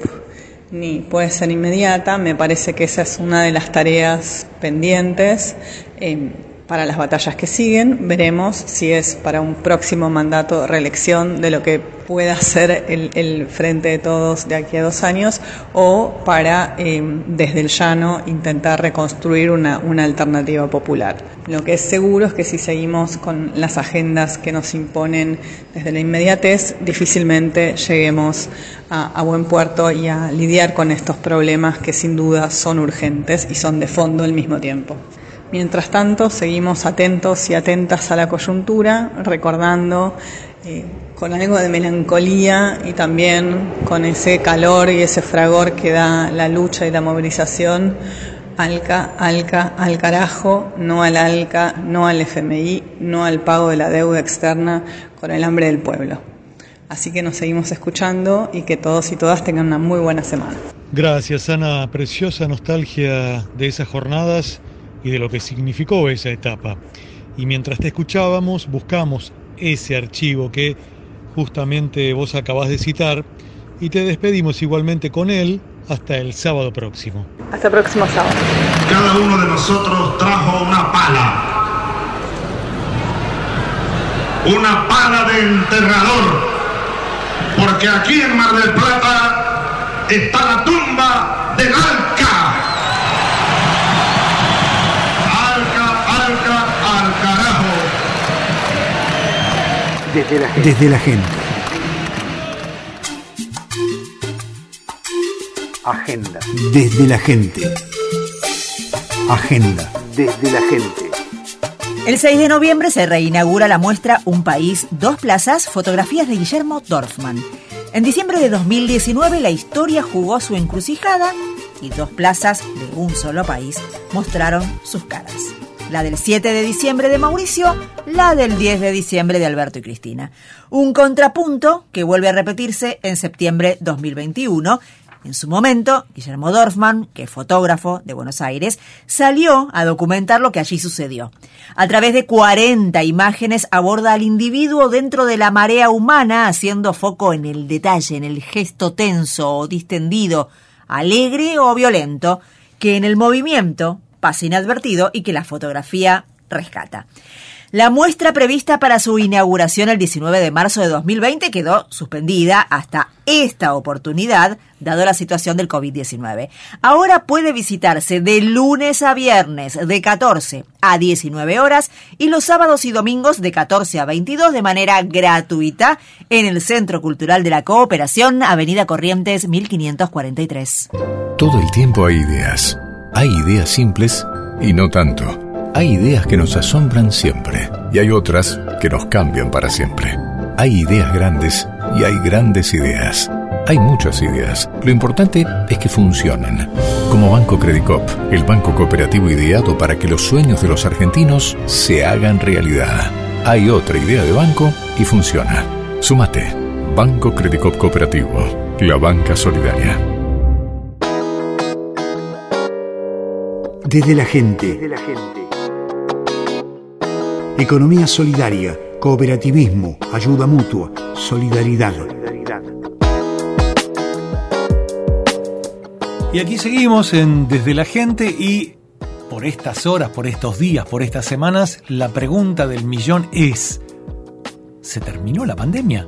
ni puede ser inmediata. Me parece que esa es una de las tareas pendientes eh, para las batallas que siguen. Veremos si es para un próximo mandato de reelección de lo que pueda ser el, el Frente de Todos de aquí a dos años o para, eh, desde el llano, intentar reconstruir una, una alternativa popular. Lo que es seguro es que si seguimos con las agendas que nos imponen desde la inmediatez, difícilmente lleguemos a, a buen puerto y a lidiar con estos problemas que sin duda son urgentes y son de fondo al mismo tiempo. Mientras tanto, seguimos atentos y atentas a la coyuntura, recordando eh, con algo de melancolía y también con ese calor y ese fragor que da la lucha y la movilización: ALCA, ALCA, al carajo, no al ALCA, no al F M I, no al pago de la deuda externa con el hambre del pueblo. Así que nos seguimos escuchando y que todos y todas tengan una muy buena semana. Gracias, Ana. Preciosa nostalgia de esas jornadas y de lo que significó esa etapa. Y mientras te escuchábamos, buscamos ese archivo que justamente vos acabás de citar y te despedimos igualmente con él hasta el sábado próximo. Hasta el próximo sábado. Cada uno de nosotros trajo una pala. Una pala de enterrador. Porque aquí en Mar del Plata está la tumba del ALCA. Desde la gente. Desde la gente. Agenda. Desde la gente. Agenda. Desde la gente. El seis de noviembre se reinaugura la muestra Un País, Dos Plazas, fotografías de Guillermo Dorfman. En diciembre de dos mil diecinueve la historia jugó su encrucijada y dos plazas de un solo país mostraron sus caras. La del siete de diciembre de Mauricio, la del diez de diciembre de Alberto y Cristina. Un contrapunto que vuelve a repetirse en septiembre de dos mil veintiuno. En su momento, Guillermo Dorfman, que es fotógrafo de Buenos Aires, salió a documentar lo que allí sucedió. A través de cuarenta imágenes aborda al individuo dentro de la marea humana, haciendo foco en el detalle, en el gesto tenso o distendido, alegre o violento, que en el movimiento pasa inadvertido y que la fotografía rescata. La muestra prevista para su inauguración el diecinueve de marzo de dos mil veinte quedó suspendida hasta esta oportunidad, dado la situación del covid diecinueve. Ahora puede visitarse de lunes a viernes de catorce a diecinueve horas y los sábados y domingos de catorce a veintidós de manera gratuita en el Centro Cultural de la Cooperación, Avenida Corrientes mil quinientos cuarenta y tres. Todo el tiempo hay ideas. Hay ideas simples y no tanto. Hay ideas que nos asombran siempre y hay otras que nos cambian para siempre. Hay ideas grandes y hay grandes ideas. Hay muchas ideas. Lo importante es que funcionen. Como Banco Credicop, el banco cooperativo ideado para que los sueños de los argentinos se hagan realidad. Hay otra idea de banco y funciona. Súmate. Banco Credicop Cooperativo. La banca solidaria. Desde la gente. Desde la gente. Economía solidaria, cooperativismo, ayuda mutua, solidaridad. solidaridad. Y aquí seguimos en Desde la Gente y por estas horas, por estos días, por estas semanas, la pregunta del millón es: ¿se terminó la pandemia?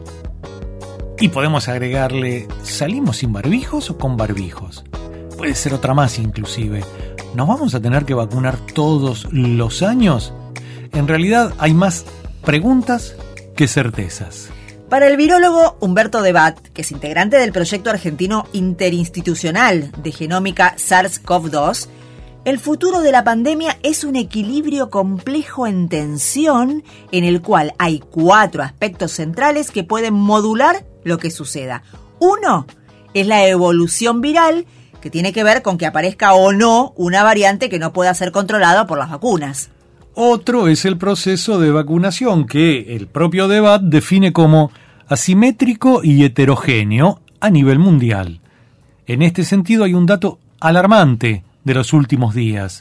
Y podemos agregarle, ¿salimos sin barbijos o con barbijos? Puede ser otra más inclusive. ¿Nos vamos a tener que vacunar todos los años? En realidad hay más preguntas que certezas. Para el virólogo Humberto Debat, que es integrante del proyecto argentino interinstitucional de genómica SARS-CoV dos, el futuro de la pandemia es un equilibrio complejo en tensión en el cual hay cuatro aspectos centrales que pueden modular lo que suceda. Uno es la evolución viral, que tiene que ver con que aparezca o no una variante que no pueda ser controlada por las vacunas. Otro es el proceso de vacunación, que el propio Debat define como asimétrico y heterogéneo a nivel mundial. En este sentido hay un dato alarmante de los últimos días.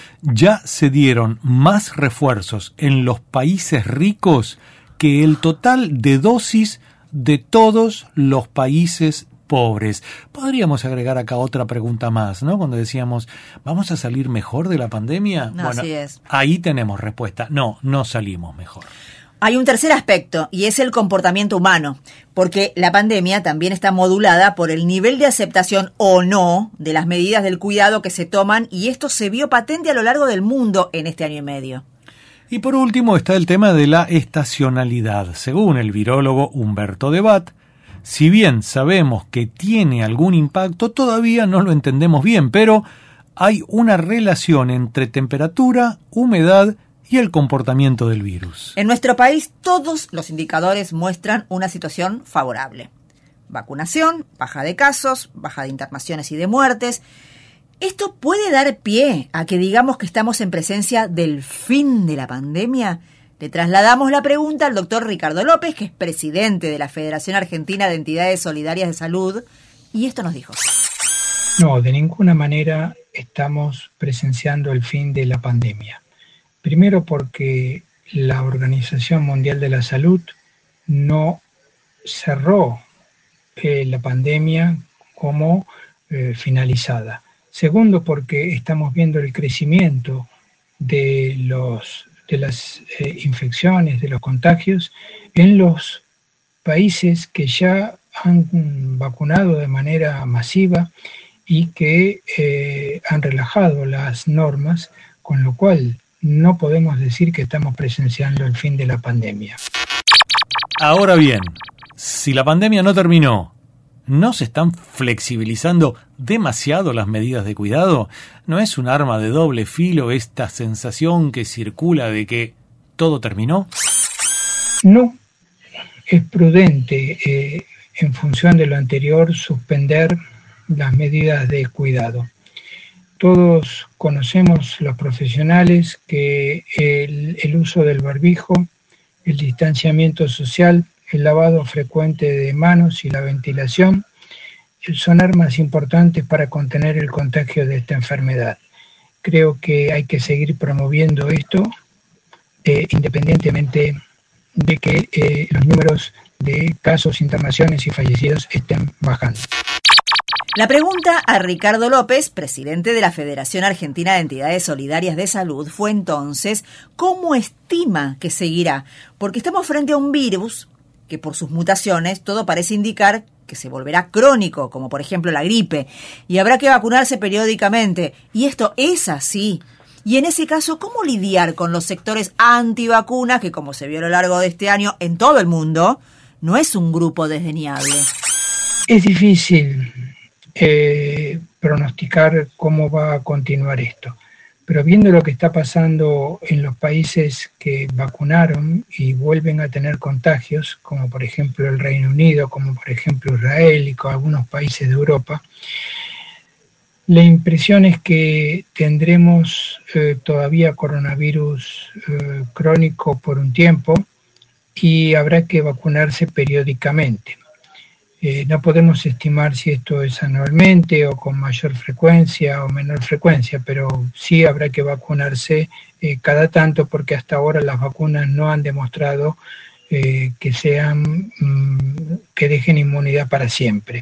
Ya se dieron más refuerzos en los países ricos que el total de dosis de todos los países pobres. Podríamos agregar acá otra pregunta más, ¿no? Cuando decíamos, ¿vamos a salir mejor de la pandemia? No, bueno, así es. Ahí tenemos respuesta. No, no salimos mejor. Hay un tercer aspecto, y es el comportamiento humano, porque la pandemia también está modulada por el nivel de aceptación o no de las medidas del cuidado que se toman, y esto se vio patente a lo largo del mundo en este año y medio. Y por último está el tema de la estacionalidad. Según el virólogo Humberto Debat, si bien sabemos que tiene algún impacto, todavía no lo entendemos bien, pero hay una relación entre temperatura, humedad y el comportamiento del virus. En nuestro país todos los indicadores muestran una situación favorable. Vacunación, baja de casos, baja de internaciones y de muertes. ¿Esto puede dar pie a que digamos que estamos en presencia del fin de la pandemia? Le trasladamos la pregunta al doctor Ricardo López, que es presidente de la Federación Argentina de Entidades Solidarias de Salud, y esto nos dijo. No, de ninguna manera estamos presenciando el fin de la pandemia. Primero porque la Organización Mundial de la Salud no cerró eh, la pandemia como eh, finalizada. Segundo porque estamos viendo el crecimiento de los de las eh, infecciones, de los contagios, en los países que ya han vacunado de manera masiva y que eh, han relajado las normas, con lo cual no podemos decir que estamos presenciando el fin de la pandemia. Ahora bien, si la pandemia no terminó, ¿no se están flexibilizando demasiado las medidas de cuidado? ¿No es un arma de doble filo esta sensación que circula de que todo terminó? No, es prudente, eh, en función de lo anterior, suspender las medidas de cuidado. Todos conocemos, los profesionales, que el, el uso del barbijo, el distanciamiento social, el lavado frecuente de manos y la ventilación son armas importantes para contener el contagio de esta enfermedad. Creo que hay que seguir promoviendo esto, eh, independientemente de que eh, los números de casos, internaciones y fallecidos estén bajando. La pregunta a Ricardo López, presidente de la Federación Argentina de Entidades Solidarias de Salud, fue entonces, ¿cómo estima que seguirá? Porque estamos frente a un virus que por sus mutaciones todo parece indicar que se volverá crónico, como por ejemplo la gripe, y habrá que vacunarse periódicamente. Y esto es así. Y en ese caso, ¿cómo lidiar con los sectores antivacunas, que como se vio a lo largo de este año en todo el mundo, no es un grupo desdeñable? Es difícil eh, pronosticar cómo va a continuar esto. Pero viendo lo que está pasando en los países que vacunaron y vuelven a tener contagios, como por ejemplo el Reino Unido, como por ejemplo Israel y con algunos países de Europa, la impresión es que tendremos eh, todavía coronavirus eh, crónico por un tiempo y habrá que vacunarse periódicamente. Eh, no podemos estimar si esto es anualmente o con mayor frecuencia o menor frecuencia, pero sí habrá que vacunarse eh, cada tanto, porque hasta ahora las vacunas no han demostrado eh, que sean mmm, que dejen inmunidad para siempre.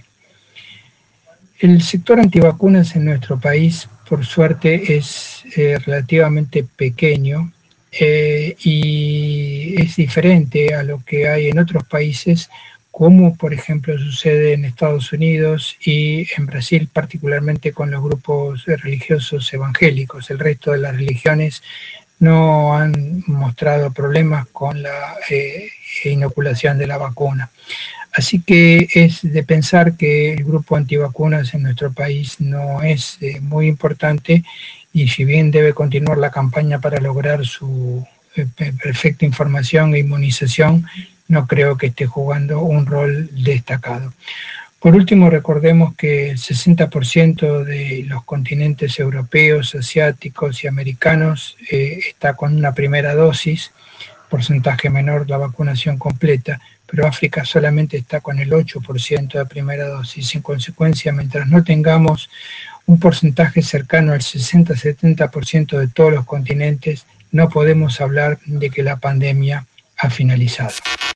El sector antivacunas en nuestro país, por suerte, es eh, relativamente pequeño eh, y es diferente a lo que hay en otros países, como por ejemplo sucede en Estados Unidos y en Brasil, particularmente con los grupos religiosos evangélicos. El resto de las religiones no han mostrado problemas con la eh, inoculación de la vacuna. Así que es de pensar que el grupo antivacunas en nuestro país no es eh, muy importante, y si bien debe continuar la campaña para lograr su eh, perfecta información e inmunización, no creo que esté jugando un rol destacado. Por último, recordemos que el sesenta por ciento de los continentes europeos, asiáticos y americanos eh, está con una primera dosis, porcentaje menor la vacunación completa, pero África solamente está con el ocho por ciento de primera dosis. En consecuencia, mientras no tengamos un porcentaje cercano al sesenta a setenta por ciento de todos los continentes, no podemos hablar de que la pandemia ha finalizado.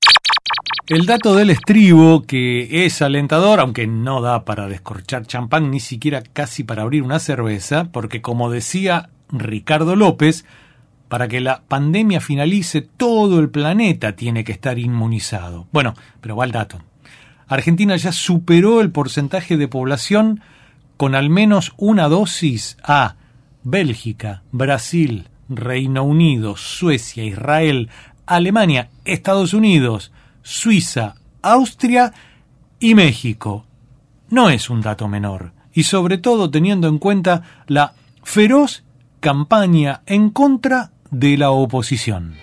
El dato del estribo, que es alentador, aunque no da para descorchar champán, ni siquiera casi para abrir una cerveza, porque como decía Ricardo López, para que la pandemia finalice, todo el planeta tiene que estar inmunizado. Bueno, pero va el dato. Argentina ya superó el porcentaje de población con al menos una dosis a Bélgica, Brasil, Reino Unido, Suecia, Israel, Alemania, Estados Unidos, Suiza, Austria y México. No es un dato menor, y sobre todo teniendo en cuenta la feroz campaña en contra de la oposición.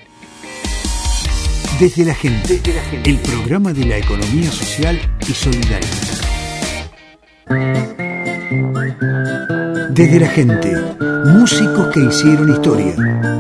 Desde la gente, Desde la gente. El programa de la economía social y solidaria. Desde la gente, músicos que hicieron historia.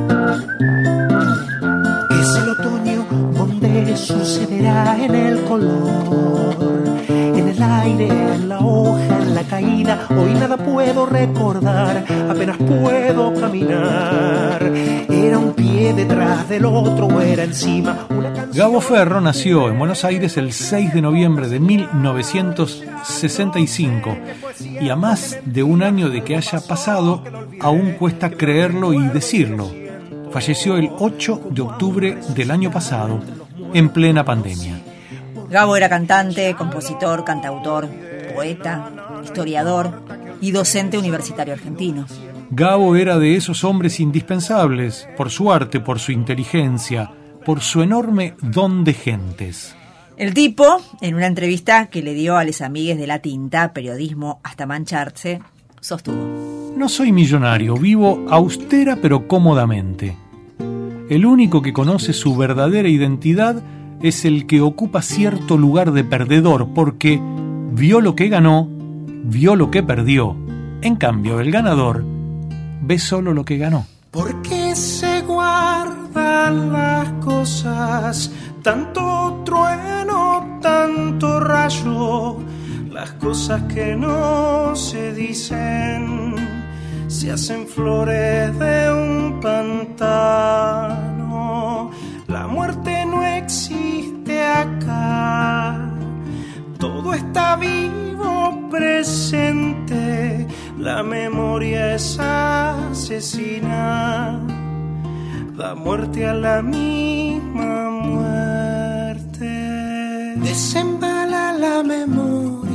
Es el otoño donde sucederá en el color, en el aire, en la hoja, en la caída. Hoy nada puedo recordar, apenas puedo caminar. Era un pie detrás del otro, o era encima una canción. Gabo Ferro nació en Buenos Aires el seis de noviembre de mil novecientos sesenta y cinco, y a más de un año de que haya pasado, aún cuesta creerlo y decirlo. Falleció el ocho de octubre del año pasado, en plena pandemia. Gabo era cantante, compositor, cantautor, poeta, historiador y docente universitario argentino. Gabo era de esos hombres indispensables, por su arte, por su inteligencia, por su enorme don de gentes. El tipo, en una entrevista que le dio a les amigues de La Tinta, periodismo hasta mancharse, sostuvo: no soy millonario, vivo austera pero cómodamente. El único que conoce su verdadera identidad es el que ocupa cierto lugar de perdedor, porque vio lo que ganó, vio lo que perdió. En cambio, el ganador ve solo lo que ganó. ¿Por qué se guardan las cosas? Tanto trueno, tanto rayo. Las cosas que no se dicen se hacen flores de un pantano. La muerte no existe acá. Todo está vivo, presente. La memoria es asesina. Da muerte a la misma muerte. Desembala la memoria,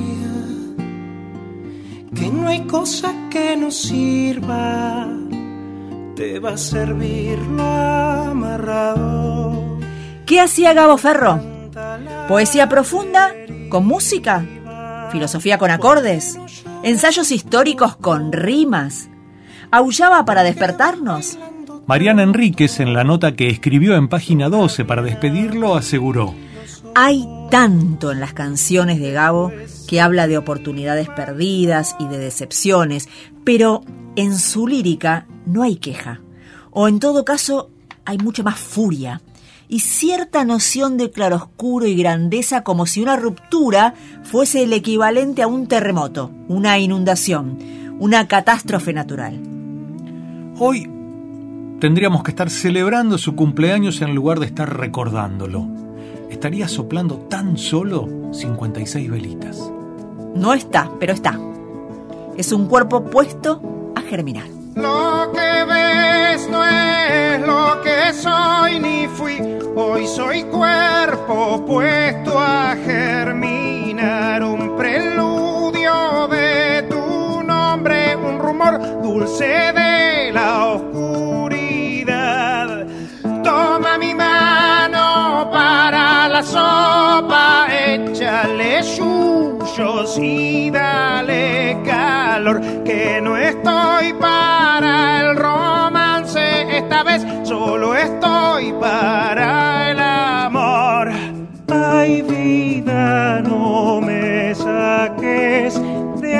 que no hay cosa que no sirva. Te va a servir lo amarrado. ¿Qué hacía Gabo Ferro? Poesía profunda con música, filosofía con acordes, ensayos históricos con rimas. ¿Aullaba para despertarnos? Mariana Enríquez, en la nota que escribió en página doce para despedirlo, aseguró: hay tanto en las canciones de Gabo que habla de oportunidades perdidas y de decepciones, pero en su lírica no hay queja, o en todo caso hay mucha más furia, y cierta noción de claroscuro y grandeza, como si una ruptura fuese el equivalente a un terremoto, una inundación, una catástrofe natural. Hoy tendríamos que estar celebrando su cumpleaños en lugar de estar recordándolo. Estaría soplando tan solo cincuenta y seis velitas. No está, pero está. Es un cuerpo puesto a germinar. Lo que ves no es lo que soy ni fui. Hoy soy cuerpo puesto a germinar. Un preludio de tu nombre, un rumor dulce de la oscuridad. Toma mi mano para la sopa, échale yuyos y dale calor, que no estoy para el romance, esta vez solo estoy para el amor. Ay, vida, no me saques de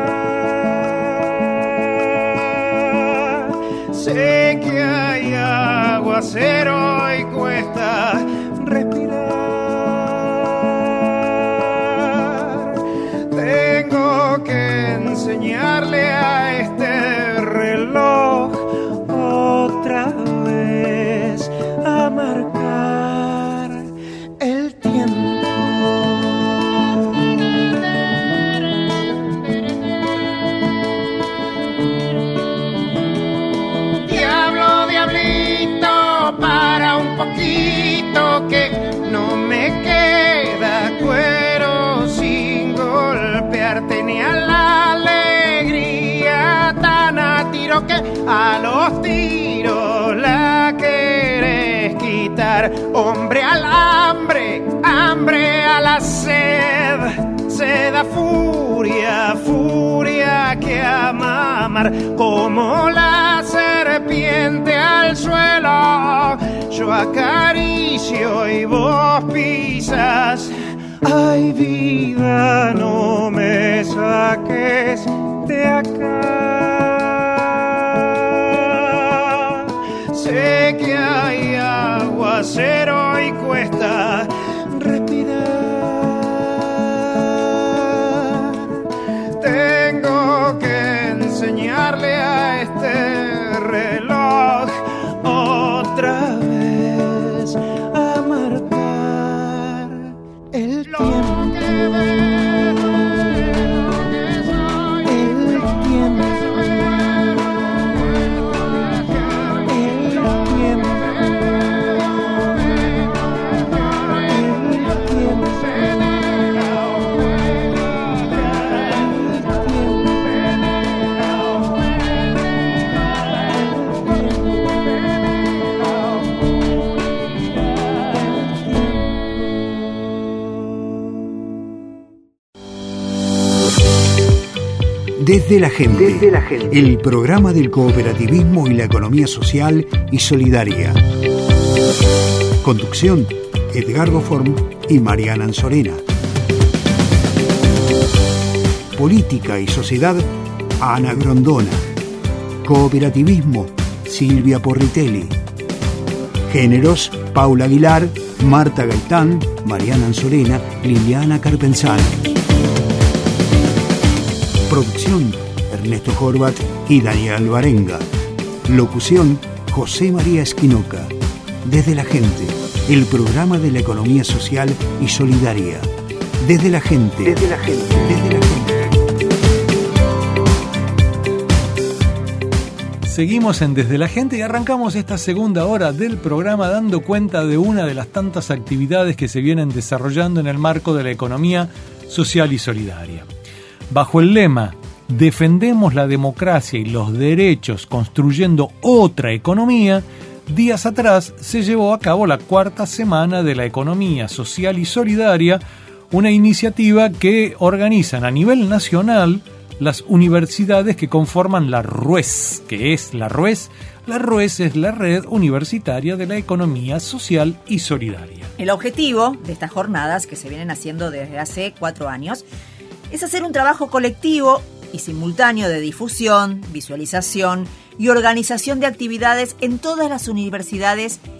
acá. Sé que hay aguacero y cuesta respirar. Tengo que enseñarle a este reloj otra vez a marcar el tiempo. Diablo, diablito, para un poquito que no me queda cuero sin golpearte ni a la alegría tan a tiro que a los tiros la querés quitar. Hombre al hambre, hambre a la sed, sed a furia, furia que a mamar, como la serpiente al suelo. Yo acaricio y vos pisas. Ay, vida, no me saques de acá. Sé que hay aguacero y cuesta respirar. Tengo que enseñarle a este reloj otra vez a marcar el tiempo. Desde la gente, Desde la gente, el programa del cooperativismo y la economía social y solidaria. Conducción, Edgardo Form y Mariana Anzorena. Política y sociedad, Ana Grondona. Cooperativismo, Silvia Porritelli. Géneros, Paula Aguilar, Marta Gaitán, Mariana Anzorena, Liliana Carpenzal. Producción, Ernesto Horvat y Daniel Alvarenga. Locución, José María Esquinoca. Desde la gente, el programa de la economía social y solidaria. Desde la gente, desde la gente, desde la gente. Seguimos en Desde la Gente y arrancamos esta segunda hora del programa dando cuenta de una de las tantas actividades que se vienen desarrollando en el marco de la economía social y solidaria. Bajo el lema "Defendemos la democracia y los derechos construyendo otra economía", días atrás se llevó a cabo la cuarta semana de la economía social y solidaria, una iniciativa que organizan a nivel nacional las universidades que conforman la RUES. ¿Qué es la RUES? La RUES es la Red Universitaria de la Economía Social y Solidaria. El objetivo de estas jornadas, que se vienen haciendo desde hace cuatro años, es hacer un trabajo colectivo y simultáneo de difusión, visualización y organización de actividades en todas las universidades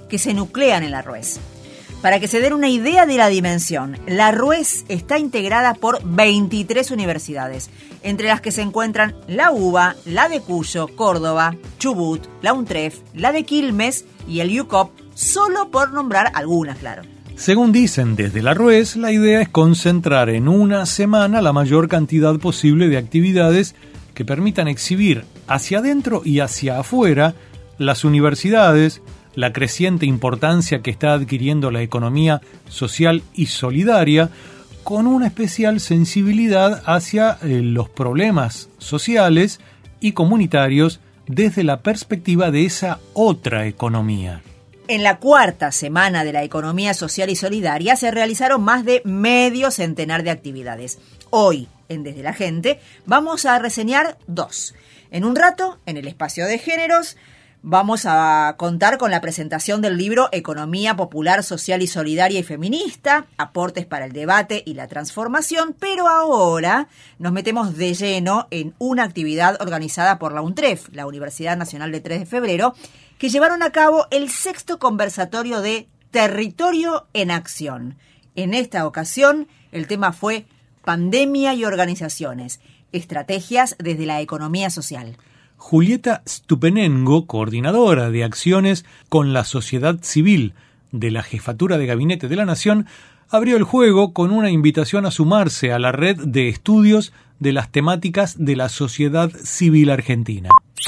que se nuclean en la Ruez. Para que se den una idea de la dimensión, la Ruez está integrada por veintitrés universidades, entre las que se encuentran la UBA, la de Cuyo, Córdoba, Chubut, la UNTREF, la de Quilmes y el U C O P, solo por nombrar algunas, claro. Según dicen desde la Ruez, la idea es concentrar en una semana la mayor cantidad posible de actividades que permitan exhibir hacia adentro y hacia afuera las universidades, la creciente importancia que está adquiriendo la economía social y solidaria, con una especial sensibilidad hacia eh, los problemas sociales y comunitarios desde la perspectiva de esa otra economía. En la cuarta semana de la economía social y solidaria se realizaron más de medio centenar de actividades. Hoy, en Desde la Gente, vamos a reseñar dos. En un rato, en el espacio de géneros, vamos a contar con la presentación del libro Economía Popular, Social y Solidaria y Feminista, aportes para el debate y la transformación, pero ahora nos metemos de lleno en una actividad organizada por la UNTREF, la Universidad Nacional de tres de Febrero, que llevaron a cabo el sexto conversatorio de Territorio en Acción. En esta ocasión, el tema fue Pandemia y Organizaciones, estrategias desde la economía social. Julieta Stupenengo, coordinadora de acciones con la sociedad civil de la Jefatura de Gabinete de la Nación, abrió el juego con una invitación a sumarse a la red de estudios de las temáticas de la sociedad civil argentina.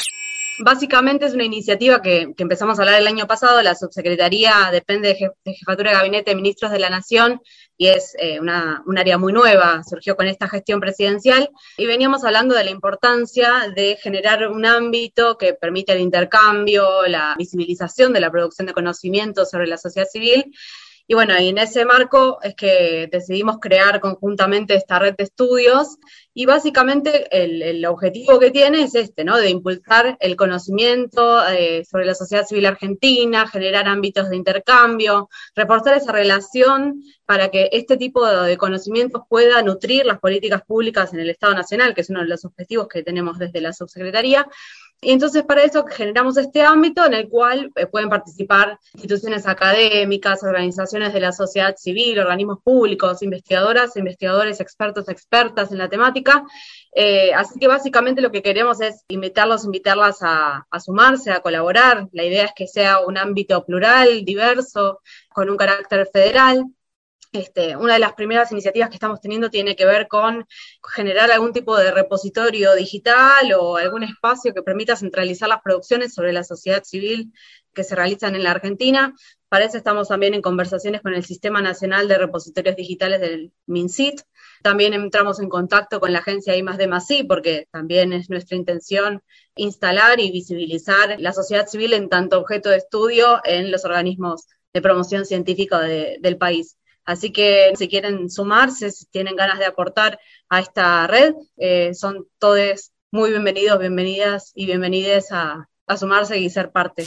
Básicamente es una iniciativa que, que empezamos a hablar el año pasado. La subsecretaría depende de, Jef- de Jefatura de Gabinete de Ministros de la Nación y es eh, una, un área muy nueva, surgió con esta gestión presidencial y veníamos hablando de la importancia de generar un ámbito que permite el intercambio, la visibilización de la producción de conocimiento sobre la sociedad civil. Y bueno, y en ese marco es que decidimos crear conjuntamente esta red de estudios y básicamente el, el objetivo que tiene es este, ¿no? De impulsar el conocimiento eh, sobre la sociedad civil argentina, generar ámbitos de intercambio, reforzar esa relación para que este tipo de conocimientos pueda nutrir las políticas públicas en el Estado Nacional, que es uno de los objetivos que tenemos desde la subsecretaría. Y entonces para eso generamos este ámbito en el cual eh, pueden participar instituciones académicas, organizaciones de la sociedad civil, organismos públicos, investigadoras, investigadores, expertos, expertas en la temática. Eh, así que básicamente lo que queremos es invitarlos, invitarlas a, a sumarse, a colaborar. La idea es que sea un ámbito plural, diverso, con un carácter federal. Este, una de las primeras iniciativas que estamos teniendo tiene que ver con generar algún tipo de repositorio digital o algún espacio que permita centralizar las producciones sobre la sociedad civil que se realizan en la Argentina. Para eso estamos también en conversaciones con el Sistema Nacional de Repositorios Digitales del MinCit. También entramos en contacto con la agencia I más D más I, porque también es nuestra intención instalar y visibilizar la sociedad civil en tanto objeto de estudio en los organismos de promoción científica de, del país. Así que si quieren sumarse, si tienen ganas de aportar a esta red, eh, son todos muy bienvenidos, bienvenidas y bienvenides a, a sumarse y ser parte.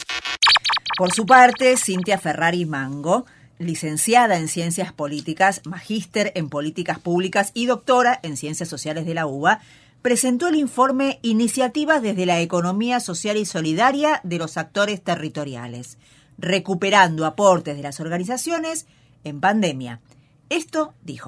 Por su parte, Cintia Ferrari Mango, licenciada en Ciencias Políticas, magíster en Políticas Públicas y doctora en Ciencias Sociales de la UBA, presentó el informe Iniciativas desde la Economía Social y Solidaria de los Actores Territoriales, recuperando aportes de las organizaciones en pandemia. Esto dijo.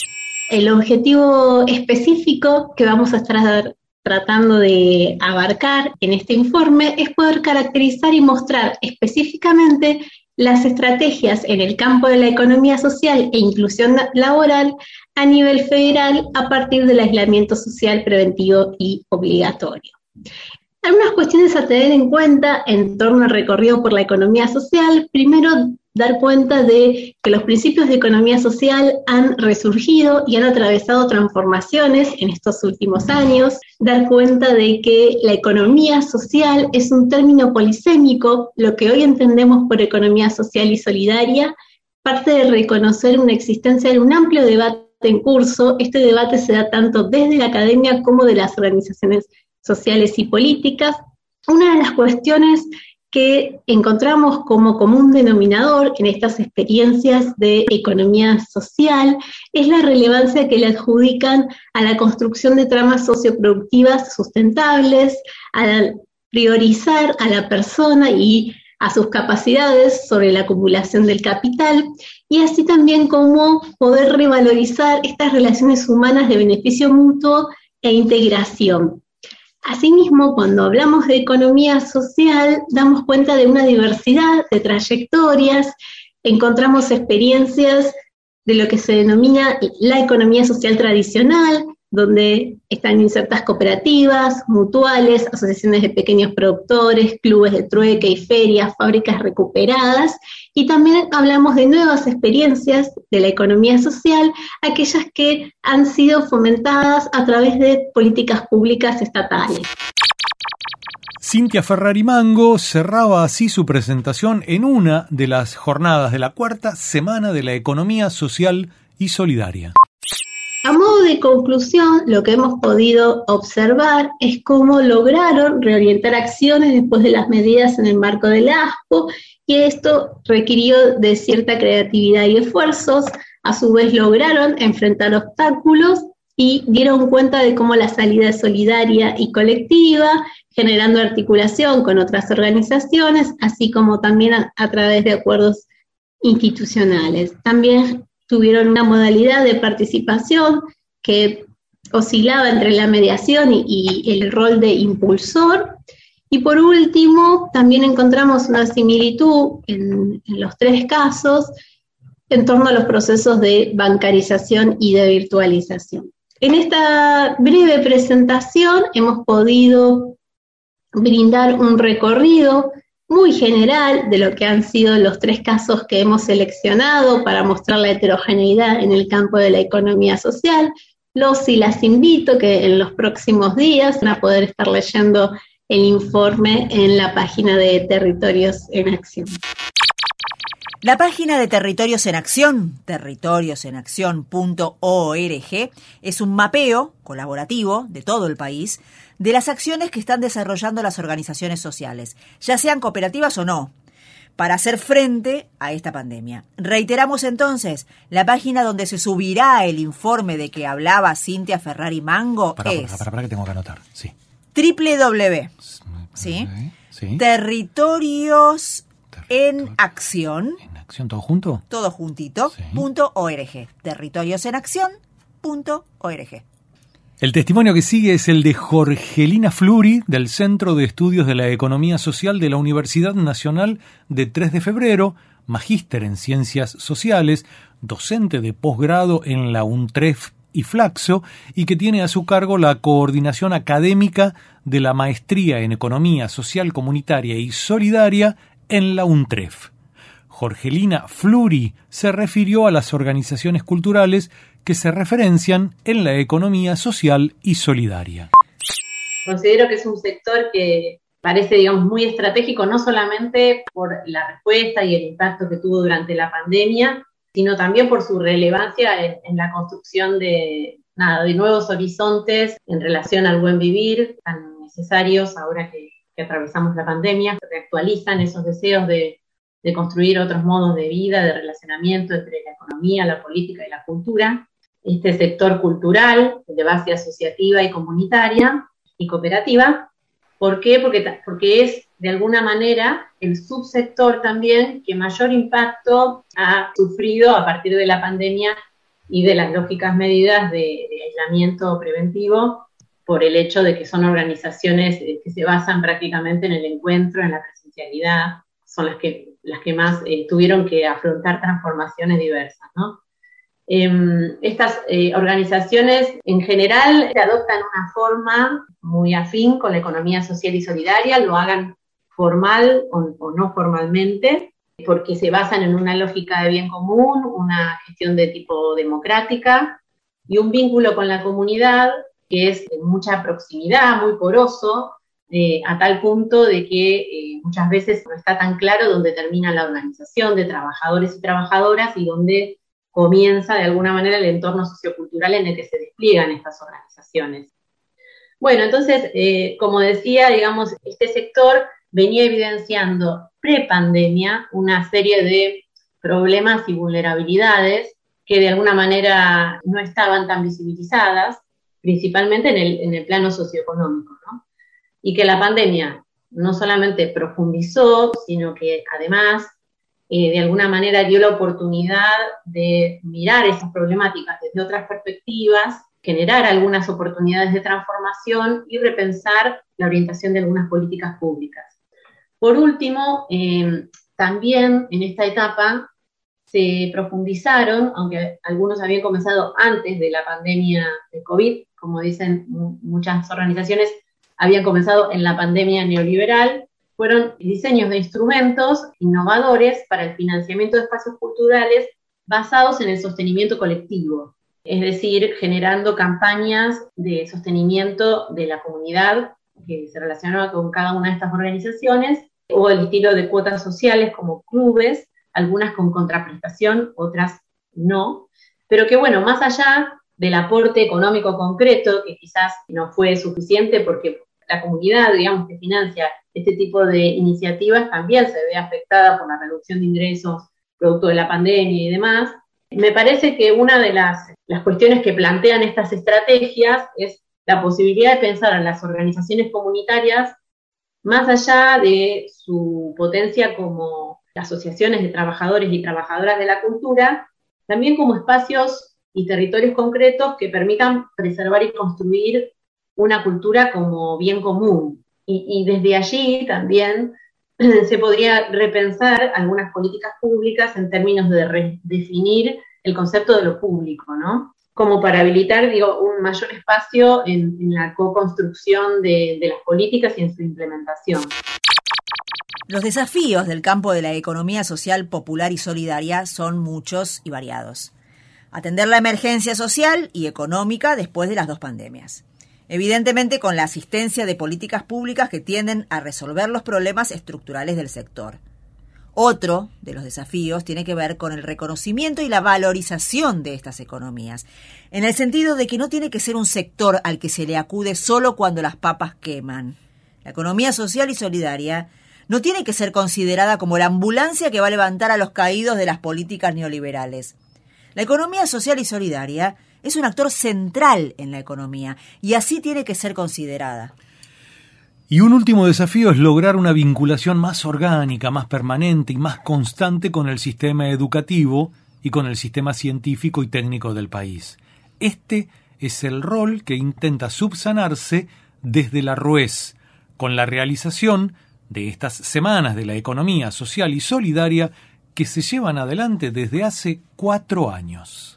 El objetivo específico que vamos a estar tratando de abarcar en este informe es poder caracterizar y mostrar específicamente las estrategias en el campo de la economía social e inclusión laboral a nivel federal a partir del aislamiento social preventivo y obligatorio. Algunas cuestiones a tener en cuenta en torno al recorrido por la economía social. Primero, dar cuenta de que los principios de economía social han resurgido y han atravesado transformaciones en estos últimos años. Dar cuenta de que la economía social es un término polisémico. Lo que hoy entendemos por economía social y solidaria parte de reconocer una existencia de un amplio debate en curso. Este debate se da tanto desde la academia como de las organizaciones sociales y políticas. Una de las cuestiones que encontramos como común denominador en estas experiencias de economía social es la relevancia que le adjudican a la construcción de tramas socioproductivas sustentables, a priorizar a la persona y a sus capacidades sobre la acumulación del capital y así también cómo poder revalorizar estas relaciones humanas de beneficio mutuo e integración. Asimismo, cuando hablamos de economía social, damos cuenta de una diversidad de trayectorias, encontramos experiencias de lo que se denomina la economía social tradicional, donde están insertas cooperativas, mutuales, asociaciones de pequeños productores, clubes de trueque y ferias, fábricas recuperadas, y también hablamos de nuevas experiencias de la economía social, aquellas que han sido fomentadas a través de políticas públicas estatales. Cintia Ferrari Mango cerraba así su presentación en una de las jornadas de la cuarta semana de la economía social y solidaria. A modo de conclusión, lo que hemos podido observar es cómo lograron reorientar acciones después de las medidas en el marco del A S P O, y esto requirió de cierta creatividad y esfuerzos. A su vez lograron enfrentar obstáculos y dieron cuenta de cómo la salida es solidaria y colectiva, generando articulación con otras organizaciones, así como también a, a través de acuerdos institucionales. También tuvieron una modalidad de participación que oscilaba entre la mediación y, y el rol de impulsor. Y por último, también encontramos una similitud en, en los tres casos en torno a los procesos de bancarización y de virtualización. En esta breve presentación hemos podido brindar un recorrido muy general de lo que han sido los tres casos que hemos seleccionado para mostrar la heterogeneidad en el campo de la economía social. Los y las invito que en los próximos días van a poder estar leyendo el informe en la página de Territorios en Acción. La página de Territorios en Acción, territorios en acción punto org, es un mapeo colaborativo de todo el país de las acciones que están desarrollando las organizaciones sociales, ya sean cooperativas o no, para hacer frente a esta pandemia. Reiteramos entonces, la página donde se subirá el informe de que hablaba Cintia Ferrari Mango para, es... Para, para, para, que tengo que anotar, sí. doble u doble u doble u, ¿sí? Sí. Territorios en Acción. ¿En Acción todo junto? Todo juntito, sí. punto org. Territorios en Acción punto org. El testimonio que sigue es el de Jorgelina Fluri, del Centro de Estudios de la Economía Social de la Universidad Nacional de tres de febrero, magíster en Ciencias Sociales, docente de posgrado en la UNTREF y Flaxo, y que tiene a su cargo la coordinación académica de la Maestría en Economía Social Comunitaria y Solidaria en la UNTREF. Jorgelina Fluri se refirió a las organizaciones culturales que se referencian en la economía social y solidaria. Considero que es un sector que parece, digamos, muy estratégico, no solamente por la respuesta y el impacto que tuvo durante la pandemia, sino también por su relevancia en, en la construcción de, nada, de nuevos horizontes en relación al buen vivir, tan necesarios ahora que, que atravesamos la pandemia. Se reactualizan esos deseos de, de construir otros modos de vida, de relacionamiento entre la economía, la política y la cultura. Este sector cultural, de base asociativa y comunitaria y cooperativa. ¿Por qué? Porque, porque es, de alguna manera, el subsector también que mayor impacto ha sufrido a partir de la pandemia y de las lógicas medidas de, de aislamiento preventivo, por el hecho de que son organizaciones que se basan prácticamente en el encuentro, en la presencialidad, son las que, las que más eh, tuvieron que afrontar transformaciones diversas, ¿no? Eh, estas eh, organizaciones en general adoptan una forma muy afín con la economía social y solidaria, lo hagan formal o, o no formalmente, porque se basan en una lógica de bien común, una gestión de tipo democrática y un vínculo con la comunidad que es de mucha proximidad, muy poroso, eh, a tal punto de que eh, muchas veces no está tan claro dónde termina la organización de trabajadores y trabajadoras y dónde comienza de alguna manera el entorno sociocultural en el que se despliegan estas organizaciones. Bueno, entonces, eh, como decía, digamos, este sector venía evidenciando pre-pandemia una serie de problemas y vulnerabilidades que de alguna manera no estaban tan visibilizadas, principalmente en el, en el plano socioeconómico, ¿no? Y que la pandemia no solamente profundizó, sino que además eh, de alguna manera dio la oportunidad de mirar esas problemáticas desde otras perspectivas, generar algunas oportunidades de transformación y repensar la orientación de algunas políticas públicas. Por último, eh, también en esta etapa se profundizaron, aunque algunos habían comenzado antes de la pandemia de COVID, como dicen muchas organizaciones, habían comenzado en la pandemia neoliberal, fueron diseños de instrumentos innovadores para el financiamiento de espacios culturales basados en el sostenimiento colectivo, es decir, generando campañas de sostenimiento de la comunidad que se relacionaba con cada una de estas organizaciones, o el estilo de cuotas sociales como clubes, algunas con contraprestación, otras no, pero que bueno, más allá del aporte económico concreto, que quizás no fue suficiente porque la comunidad, digamos, que financia este tipo de iniciativas también se ve afectada por la reducción de ingresos producto de la pandemia y demás. Me parece que una de las, las cuestiones que plantean estas estrategias es la posibilidad de pensar en las organizaciones comunitarias más allá de su potencia como asociaciones de trabajadores y trabajadoras de la cultura, también como espacios y territorios concretos que permitan preservar y construir una cultura como bien común. Y, y desde allí también se podría repensar algunas políticas públicas en términos de redefinir el concepto de lo público, ¿no? Como para habilitar, digo, un mayor espacio en, en la co-construcción de, de las políticas y en su implementación. Los desafíos del campo de la economía social, popular y solidaria son muchos y variados. Atender la emergencia social y económica después de las dos pandemias. Evidentemente con la asistencia de políticas públicas que tienden a resolver los problemas estructurales del sector. Otro de los desafíos tiene que ver con el reconocimiento y la valorización de estas economías, en el sentido de que no tiene que ser un sector al que se le acude solo cuando las papas queman. La economía social y solidaria no tiene que ser considerada como la ambulancia que va a levantar a los caídos de las políticas neoliberales. La economía social y solidaria es un actor central en la economía y así tiene que ser considerada. Y un último desafío es lograr una vinculación más orgánica, más permanente y más constante con el sistema educativo y con el sistema científico y técnico del país. Este es el rol que intenta subsanarse desde la RUES, con la realización de estas semanas de la economía social y solidaria que se llevan adelante desde hace cuatro años.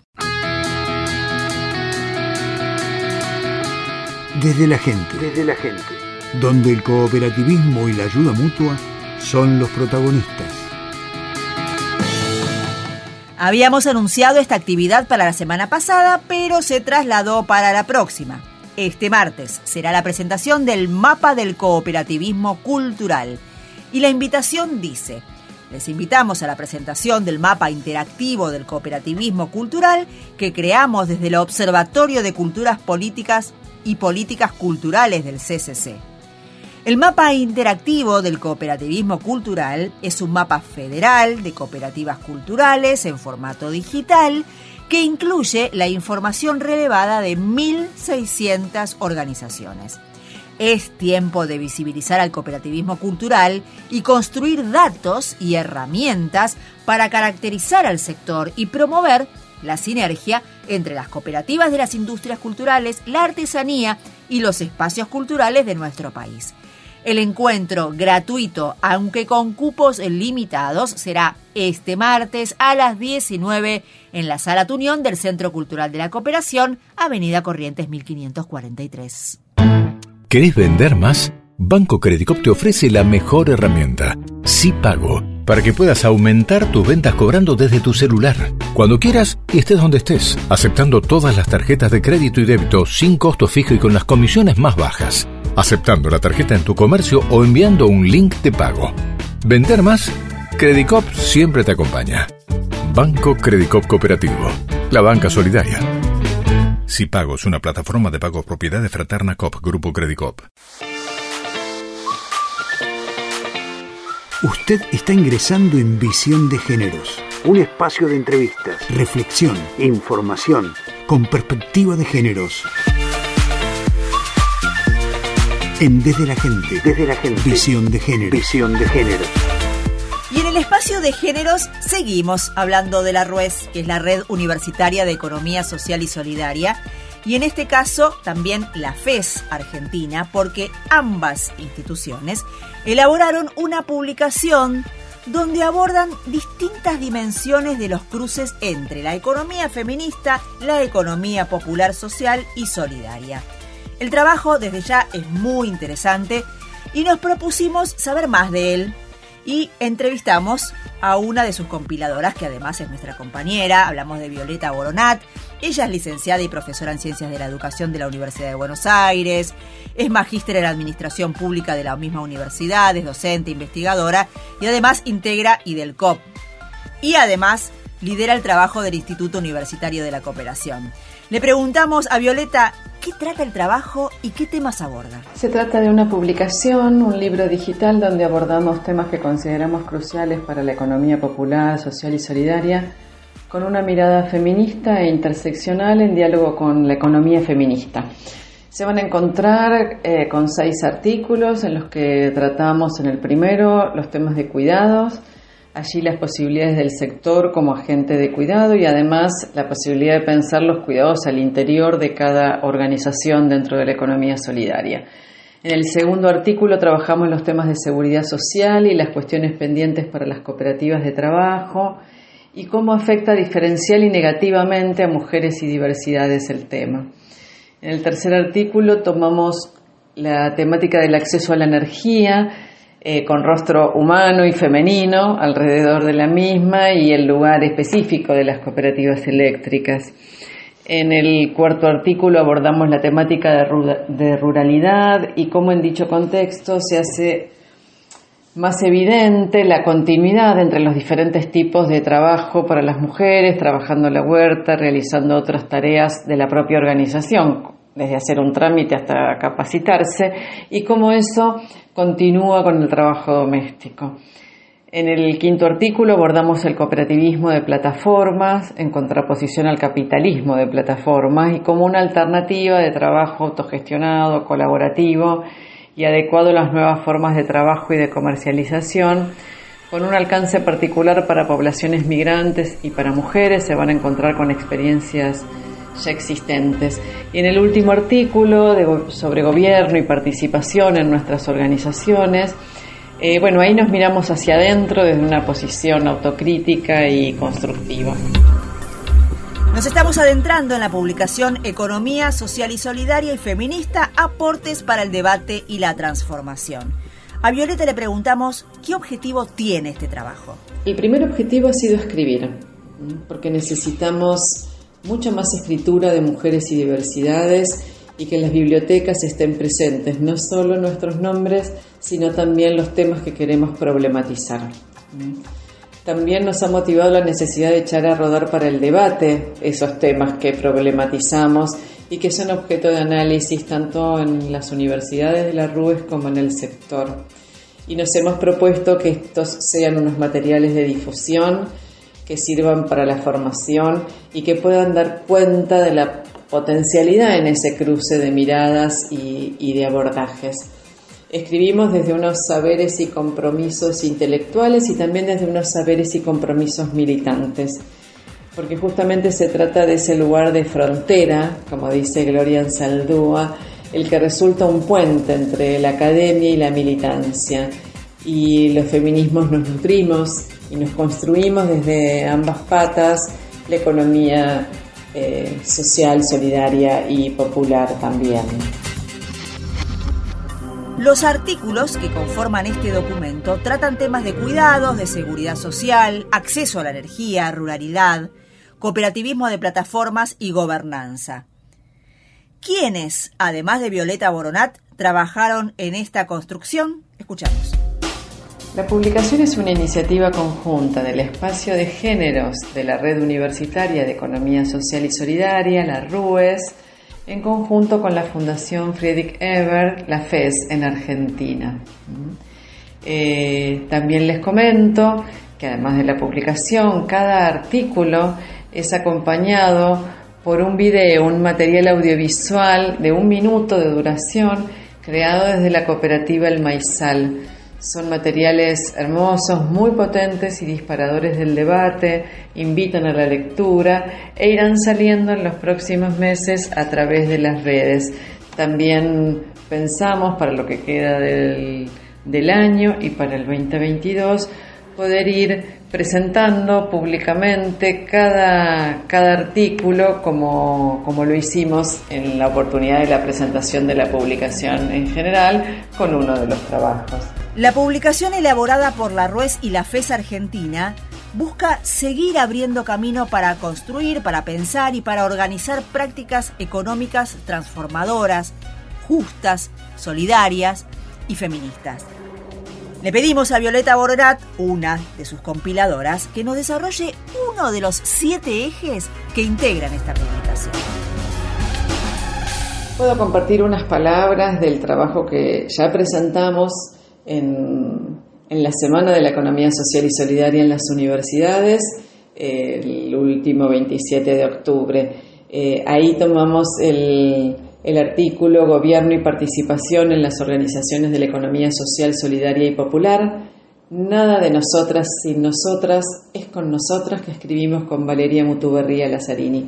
Desde la gente. Desde la gente. Donde el cooperativismo y la ayuda mutua son los protagonistas. Habíamos anunciado esta actividad para la semana pasada, pero se trasladó para la próxima. Este martes será la presentación del Mapa del Cooperativismo Cultural. Y la invitación dice: les invitamos a la presentación del Mapa Interactivo del Cooperativismo Cultural que creamos desde el Observatorio de Culturas Políticas y Políticas Culturales del C C C. El Mapa Interactivo del Cooperativismo Cultural es un mapa federal de cooperativas culturales en formato digital que incluye la información relevada de mil seiscientas organizaciones. Es tiempo de visibilizar al cooperativismo cultural y construir datos y herramientas para caracterizar al sector y promover la sinergia entre las cooperativas de las industrias culturales, la artesanía y los espacios culturales de nuestro país. El encuentro gratuito, aunque con cupos limitados, será este martes a las diecinueve en la Sala Tunión del Centro Cultural de la Cooperación, Avenida Corrientes mil quinientos cuarenta y tres. ¿Querés vender más? Banco Credicop te ofrece la mejor herramienta, SIPago, para que puedas aumentar tus ventas cobrando desde tu celular, cuando quieras y estés donde estés, aceptando todas las tarjetas de crédito y débito sin costo fijo y con las comisiones más bajas, aceptando la tarjeta en tu comercio o enviando un link de pago. ¿Vender más? Credicop siempre te acompaña. Banco Credicop Cooperativo, la banca solidaria. SIPago es una plataforma de pago propiedad de Fraterna Cop, Grupo Credicop. Usted está ingresando en Visión de Géneros, un espacio de entrevistas, reflexión, información, con perspectiva de géneros. En Desde la Gente. Desde la Gente. Visión de género. Visión de género. Y en el espacio de géneros seguimos hablando de la RUES, que es la Red Universitaria de Economía Social y Solidaria, y en este caso también la FES Argentina, porque ambas instituciones elaboraron una publicación donde abordan distintas dimensiones de los cruces entre la economía feminista, la economía popular social y solidaria. El trabajo desde ya es muy interesante y nos propusimos saber más de él. Y entrevistamos a una de sus compiladoras, que además es nuestra compañera. Hablamos de Violeta Boronat. Ella es licenciada y profesora en Ciencias de la Educación de la Universidad de Buenos Aires. Es magíster en Administración Pública de la misma universidad, es docente, investigadora y además integra IDELCOP. Y además lidera el trabajo del Instituto Universitario de la Cooperación. Le preguntamos a Violeta qué trata el trabajo y qué temas aborda. Se trata de una publicación, un libro digital donde abordamos temas que consideramos cruciales para la economía popular, social y solidaria, con una mirada feminista e interseccional en diálogo con la economía feminista. Se van a encontrar eh, con seis artículos en los que tratamos en el primero los temas de cuidados, allí las posibilidades del sector como agente de cuidado y además la posibilidad de pensar los cuidados al interior de cada organización dentro de la economía solidaria. En el segundo artículo trabajamos los temas de seguridad social y las cuestiones pendientes para las cooperativas de trabajo y cómo afecta diferencial y negativamente a mujeres y diversidades el tema. En el tercer artículo tomamos la temática del acceso a la energía, Eh, con rostro humano y femenino alrededor de la misma y el lugar específico de las cooperativas eléctricas. En el cuarto artículo abordamos la temática de, ru- de ruralidad y cómo en dicho contexto se hace más evidente la continuidad entre los diferentes tipos de trabajo para las mujeres, trabajando en la huerta, realizando otras tareas de la propia organización, desde hacer un trámite hasta capacitarse, y cómo eso continúa con el trabajo doméstico. En el quinto artículo abordamos el cooperativismo de plataformas en contraposición al capitalismo de plataformas y como una alternativa de trabajo autogestionado, colaborativo y adecuado a las nuevas formas de trabajo y de comercialización, con un alcance particular para poblaciones migrantes y para mujeres. Se van a encontrar con experiencias ya existentes. Y en el último artículo de, sobre gobierno y participación en nuestras organizaciones, eh, bueno, ahí nos miramos hacia adentro desde una posición autocrítica y constructiva. Nos estamos adentrando en la publicación Economía Social y Solidaria y Feminista, aportes para el debate y la transformación. A Violeta le preguntamos qué objetivo tiene este trabajo. El primer objetivo ha sido escribir, porque necesitamos mucha más escritura de mujeres y diversidades y que en las bibliotecas estén presentes no solo nuestros nombres, sino también los temas que queremos problematizar. También nos ha motivado la necesidad de echar a rodar para el debate esos temas que problematizamos y que son objeto de análisis tanto en las universidades de la RUES como en el sector. Y nos hemos propuesto que estos sean unos materiales de difusión que sirvan para la formación y que puedan dar cuenta de la potencialidad en ese cruce de miradas y, y de abordajes. Escribimos desde unos saberes y compromisos intelectuales y también desde unos saberes y compromisos militantes, porque justamente se trata de ese lugar de frontera, como dice Gloria Anzaldúa, el que resulta un puente entre la academia y la militancia. Y los feminismos nos nutrimos y nos construimos desde ambas patas, la economía eh, social, solidaria y popular también. Los artículos que conforman este documento tratan temas de cuidados, de seguridad social, acceso a la energía, ruralidad, cooperativismo de plataformas y gobernanza. ¿Quiénes, además de Violeta Boronat, trabajaron en esta construcción? Escuchamos. La publicación es una iniciativa conjunta del Espacio de Géneros de la Red Universitaria de Economía Social y Solidaria, la RUES, en conjunto con la Fundación Friedrich Ebert, la FES, en Argentina. Eh, también les comento que además de la publicación, cada artículo es acompañado por un video, un material audiovisual de un minuto de duración creado desde la cooperativa El Maizal. Son materiales hermosos, muy potentes y disparadores del debate, invitan a la lectura e irán saliendo en los próximos meses a través de las redes. También pensamos para lo que queda del, del año y para el veinte veintidós poder ir presentando públicamente cada, cada artículo como, como lo hicimos en la oportunidad de la presentación de la publicación en general con uno de los trabajos. La publicación elaborada por la RUES y la FES Argentina busca seguir abriendo camino para construir, para pensar y para organizar prácticas económicas transformadoras, justas, solidarias y feministas. Le pedimos a Violeta Boronat, una de sus compiladoras, que nos desarrolle uno de los siete ejes que integran esta publicación. Puedo compartir unas palabras del trabajo que ya presentamos en, en la Semana de la Economía Social y Solidaria en las universidades, eh, el último veintisiete de octubre. Eh, ahí tomamos el... el artículo Gobierno y participación en las organizaciones de la economía social, solidaria y popular. Nada de nosotras sin nosotras es con nosotras, que escribimos con Valeria Mutuberría Lazzarini.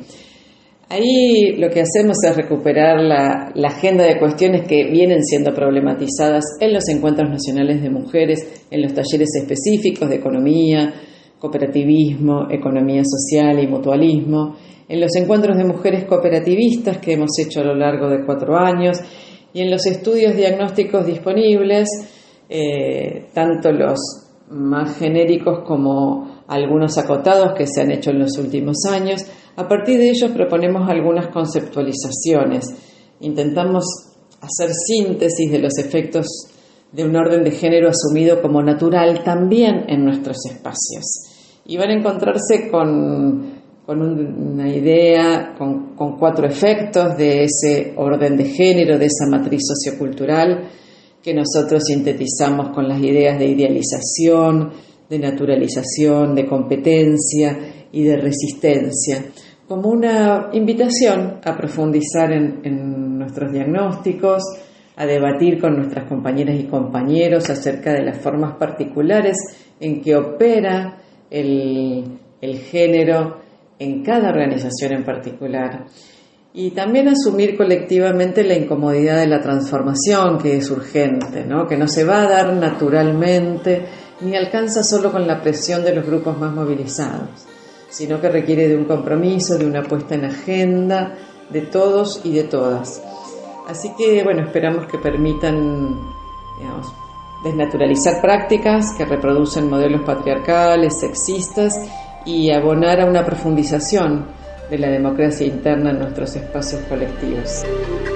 Ahí lo que hacemos es recuperar la, la agenda de cuestiones que vienen siendo problematizadas en los encuentros nacionales de mujeres, en los talleres específicos de economía, cooperativismo, economía social y mutualismo, en los encuentros de mujeres cooperativistas que hemos hecho a lo largo de cuatro años y en los estudios diagnósticos disponibles, eh, tanto los más genéricos como algunos acotados que se han hecho en los últimos años. A partir de ellos proponemos algunas conceptualizaciones. Intentamos hacer síntesis de los efectos de un orden de género asumido como natural también en nuestros espacios. Y van a encontrarse con... con una idea, con, con cuatro efectos de ese orden de género, de esa matriz sociocultural que nosotros sintetizamos con las ideas de idealización, de naturalización, de competencia y de resistencia, como una invitación a profundizar en, en nuestros diagnósticos, a debatir con nuestras compañeras y compañeros acerca de las formas particulares en que opera el, el género en cada organización en particular, y también asumir colectivamente la incomodidad de la transformación, que es urgente, ¿no? Que no se va a dar naturalmente ni alcanza solo con la presión de los grupos más movilizados, sino que requiere de un compromiso, de una puesta en agenda de todos y de todas. Así que, bueno, esperamos que permitan, digamos, desnaturalizar prácticas que reproducen modelos patriarcales, sexistas, y abonar a una profundización de la democracia interna en nuestros espacios colectivos.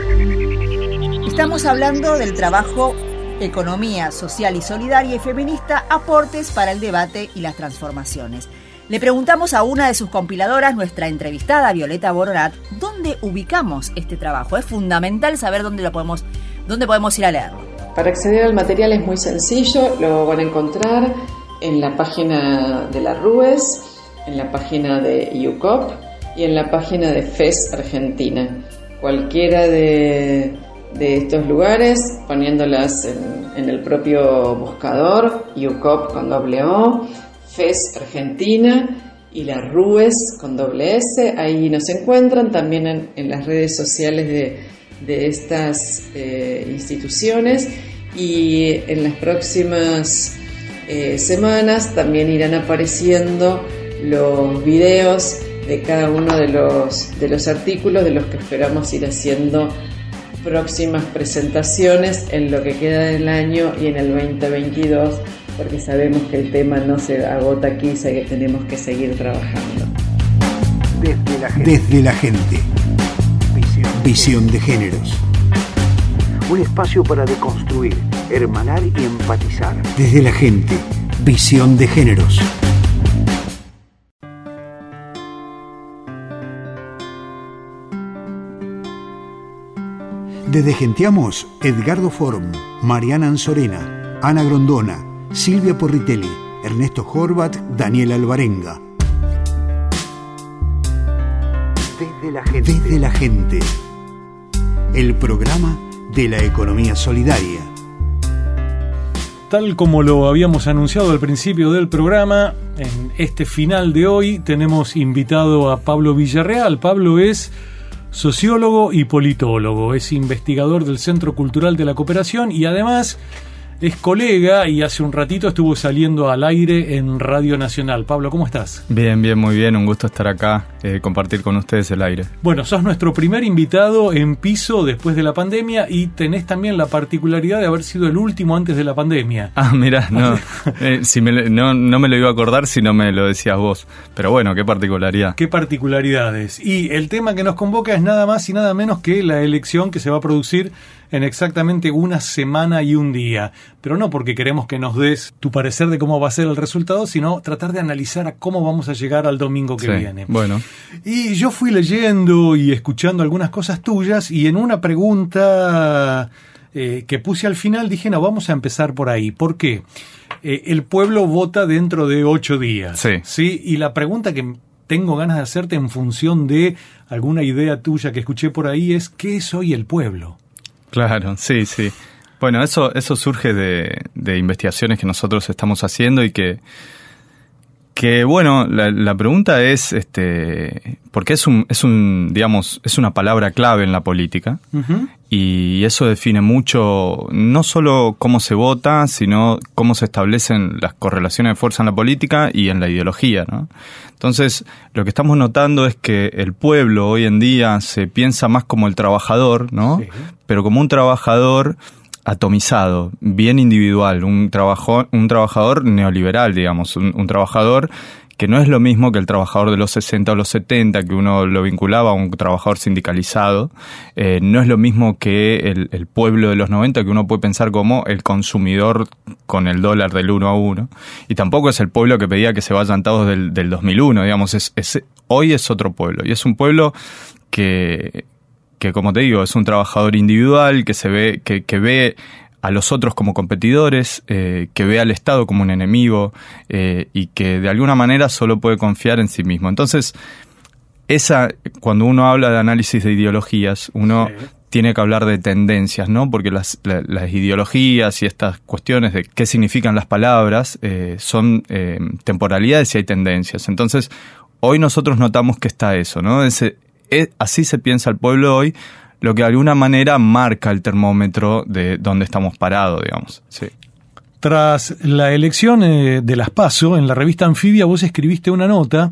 Estamos hablando del trabajo Economía Social y Solidaria y Feminista, aportes para el debate y las transformaciones. Le preguntamos a una de sus compiladoras, nuestra entrevistada Violeta Boronat, ¿dónde ubicamos este trabajo? Es fundamental saber dónde lo podemos, dónde podemos ir a leerlo. Para acceder al material es muy sencillo, lo van a encontrar en la página de la RUES, en la página de I U C O P y en la página de FES Argentina. Cualquiera de, de estos lugares, poniéndolas en, en el propio buscador, I U C O P con doble O, FES Argentina y la RUES con doble S, ahí nos encuentran también en, en las redes sociales de, de estas eh, instituciones, y en las próximas eh, semanas también irán apareciendo los videos de cada uno de los, de los artículos, de los que esperamos ir haciendo próximas presentaciones en lo que queda del año y en el veinte veintidós, porque sabemos que el tema no se agota aquí, que tenemos que seguir trabajando. Desde la gente. Desde la gente. Visión. Visión de géneros. Un espacio para deconstruir, hermanar y empatizar. Desde la gente. Visión de géneros. Desde Genteamos, Edgardo Form, Mariana Anzorena, Ana Grondona, Silvia Porritelli, Ernesto Horvat, Daniel Alvarenga. Desde la gente. Desde la gente. El programa de la economía solidaria. Tal como lo habíamos anunciado al principio del programa, en este final de hoy tenemos invitado a Pablo Villarreal. Pablo es sociólogo y politólogo, es investigador del Centro Cultural de la Cooperación y además es colega y hace un ratito estuvo saliendo al aire en Radio Nacional. Pablo, ¿cómo estás? Bien, bien, muy bien. Un gusto estar acá, eh, compartir con ustedes el aire. Bueno, sos nuestro primer invitado en piso después de la pandemia y tenés también la particularidad de haber sido el último antes de la pandemia. Ah, mirá, no, eh, si me, no, no me lo iba a acordar si no me lo decías vos. Pero bueno, qué particularidad. Qué particularidades. Y el tema que nos convoca es nada más y nada menos que la elección que se va a producir en exactamente una semana y un día. Pero no porque queremos que nos des tu parecer de cómo va a ser el resultado, sino tratar de analizar a cómo vamos a llegar al domingo que sí, viene. Bueno. Y yo fui leyendo y escuchando algunas cosas tuyas y en una pregunta eh, que puse al final dije, no, vamos a empezar por ahí. ¿Por qué? Eh, el pueblo vota dentro de ocho días. Sí. ¿Sí? Y la pregunta que tengo ganas de hacerte en función de alguna idea tuya que escuché por ahí es, ¿qué es hoy el pueblo? Claro, sí, sí. Bueno, eso eso surge de, de investigaciones que nosotros estamos haciendo y que, que bueno, la, la pregunta es, este, porque es un, es un, digamos, es una palabra clave en la política. Uh-huh. Y eso define mucho, no solo cómo se vota, sino cómo se establecen las correlaciones de fuerza en la política y en la ideología, ¿no? Entonces, lo que estamos notando es que el pueblo hoy en día se piensa más como el trabajador, ¿no? Sí. Pero como un trabajador atomizado, bien individual, un, trabajo, un trabajador neoliberal, digamos, un, un trabajador que no es lo mismo que el trabajador de los sesenta o los setenta, que uno lo vinculaba a un trabajador sindicalizado, eh, no es lo mismo que el, el pueblo de los noventa, que uno puede pensar como el consumidor con el dólar del uno a uno, y tampoco es el pueblo que pedía que se vayan todos del, del dos mil uno, digamos, es, es, hoy es otro pueblo, y es un pueblo que, que como te digo, es un trabajador individual, que se ve, que, que ve a los otros como competidores, eh, que ve al Estado como un enemigo eh, y que de alguna manera solo puede confiar en sí mismo. Entonces, esa, cuando uno habla de análisis de ideologías, uno sí. tiene que hablar de tendencias, ¿no? Porque las, la, las ideologías y estas cuestiones de qué significan las palabras eh, son eh, temporalidades y hay tendencias. Entonces, hoy nosotros notamos que está eso, ¿no? Ese, es, así se piensa el pueblo hoy, lo que de alguna manera marca el termómetro de dónde estamos parados, digamos. Sí. Tras la elección eh, de las PASO, en la revista Anfibia vos escribiste una nota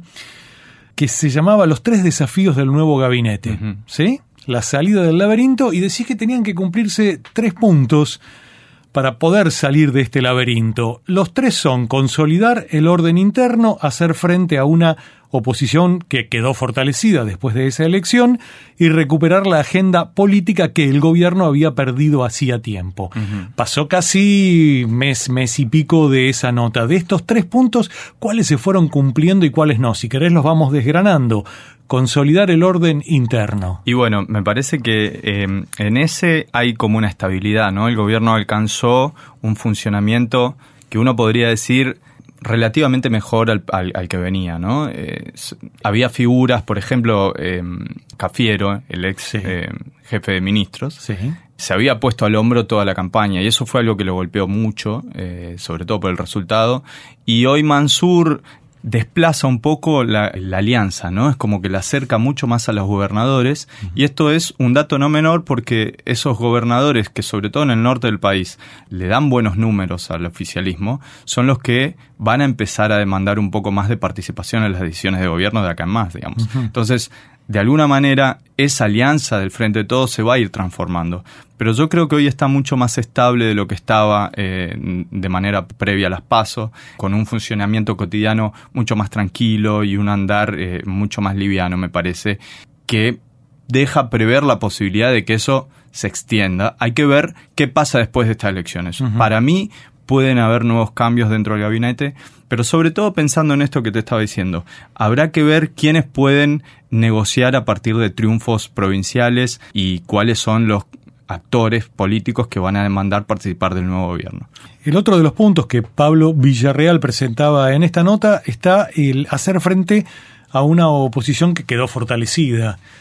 que se llamaba Los tres desafíos del nuevo gabinete, uh-huh. ¿sí? La salida del laberinto, y decís que tenían que cumplirse tres puntos para poder salir de este laberinto. Los tres son consolidar el orden interno, hacer frente a una oposición que quedó fortalecida después de esa elección y recuperar la agenda política que el gobierno había perdido hacía tiempo. Uh-huh. Pasó casi mes, mes y pico de esa nota. De estos tres puntos, ¿cuáles se fueron cumpliendo y cuáles no? Si querés los vamos desgranando. Consolidar el orden interno. Y bueno, me parece que eh, en ese hay como una estabilidad, ¿no? El gobierno alcanzó un funcionamiento que uno podría decir relativamente mejor al, al, al que venía, ¿no? Eh, había figuras, por ejemplo, eh, Cafiero, el ex sí. eh, jefe de ministros, sí. se había puesto al hombro toda la campaña y eso fue algo que lo golpeó mucho, eh, sobre todo por el resultado. Y hoy Mansur desplaza un poco la, la alianza, ¿no? Es como que la acerca mucho más a los gobernadores, uh-huh. y esto es un dato no menor porque esos gobernadores que sobre todo en el norte del país le dan buenos números al oficialismo, son los que van a empezar a demandar un poco más de participación en las decisiones de gobierno de acá en más, digamos. Uh-huh. Entonces, de alguna manera, esa alianza del Frente de Todos se va a ir transformando. Pero yo creo que hoy está mucho más estable de lo que estaba eh, de manera previa a las PASO, con un funcionamiento cotidiano mucho más tranquilo y un andar eh, mucho más liviano, me parece, que deja prever la posibilidad de que eso se extienda. Hay que ver qué pasa después de estas elecciones. Uh-huh. Para mí, pueden haber nuevos cambios dentro del gabinete, pero sobre todo pensando en esto que te estaba diciendo, habrá que ver quiénes pueden negociar a partir de triunfos provinciales y cuáles son los actores políticos que van a demandar participar del nuevo gobierno. El otro de los puntos que Pablo Villarreal presentaba en esta nota está el hacer frente a una oposición que quedó fortalecida.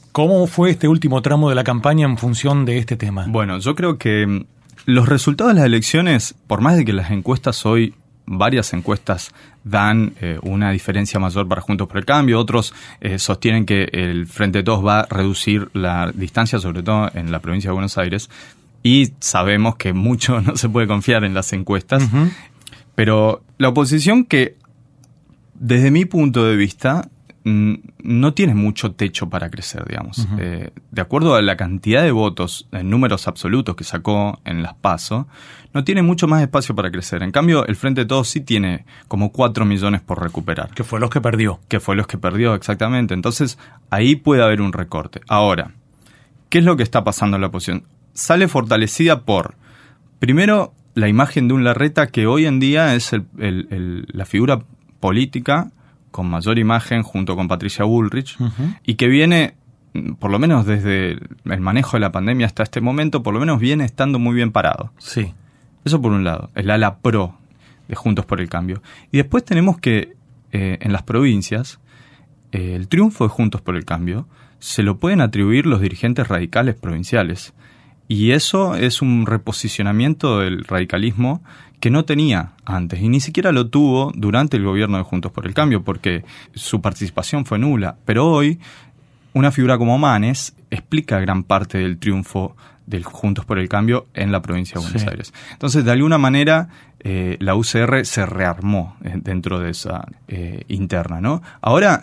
¿Cómo fue este último tramo de la campaña en función de este tema? Bueno, yo creo que los resultados de las elecciones, por más de que las encuestas hoy, varias encuestas dan eh, una diferencia mayor para Juntos por el Cambio, otros eh, sostienen que el Frente de Todos va a reducir la distancia, sobre todo en la provincia de Buenos Aires, y sabemos que mucho no se puede confiar en las encuestas, uh-huh. Pero la oposición, que desde mi punto de vista no tiene mucho techo para crecer, digamos. Uh-huh. Eh, de acuerdo a la cantidad de votos en números absolutos que sacó en las PASO, no tiene mucho más espacio para crecer. En cambio, el Frente de Todos sí tiene como cuatro millones por recuperar. Que fue los que perdió. Que fue los que perdió, exactamente. Entonces, ahí puede haber un recorte. Ahora, ¿qué es lo que está pasando en la oposición? Sale fortalecida por, primero, la imagen de un Larreta que hoy en día es el, el, el, la figura política con mayor imagen junto con Patricia Bullrich, uh-huh. y que viene, por lo menos desde el manejo de la pandemia hasta este momento, por lo menos viene estando muy bien parado. Sí. Eso por un lado, el ala pro de Juntos por el Cambio. Y después tenemos que, eh, en las provincias, eh, el triunfo de Juntos por el Cambio se lo pueden atribuir los dirigentes radicales provinciales. Y eso es un reposicionamiento del radicalismo que no tenía antes, y ni siquiera lo tuvo durante el gobierno de Juntos por el Cambio, porque su participación fue nula. Pero hoy, una figura como Manes explica gran parte del triunfo del Juntos por el Cambio en la provincia de Buenos sí. Aires. Entonces, de alguna manera, eh, la U C R se rearmó dentro de esa eh, interna, ¿no? Ahora,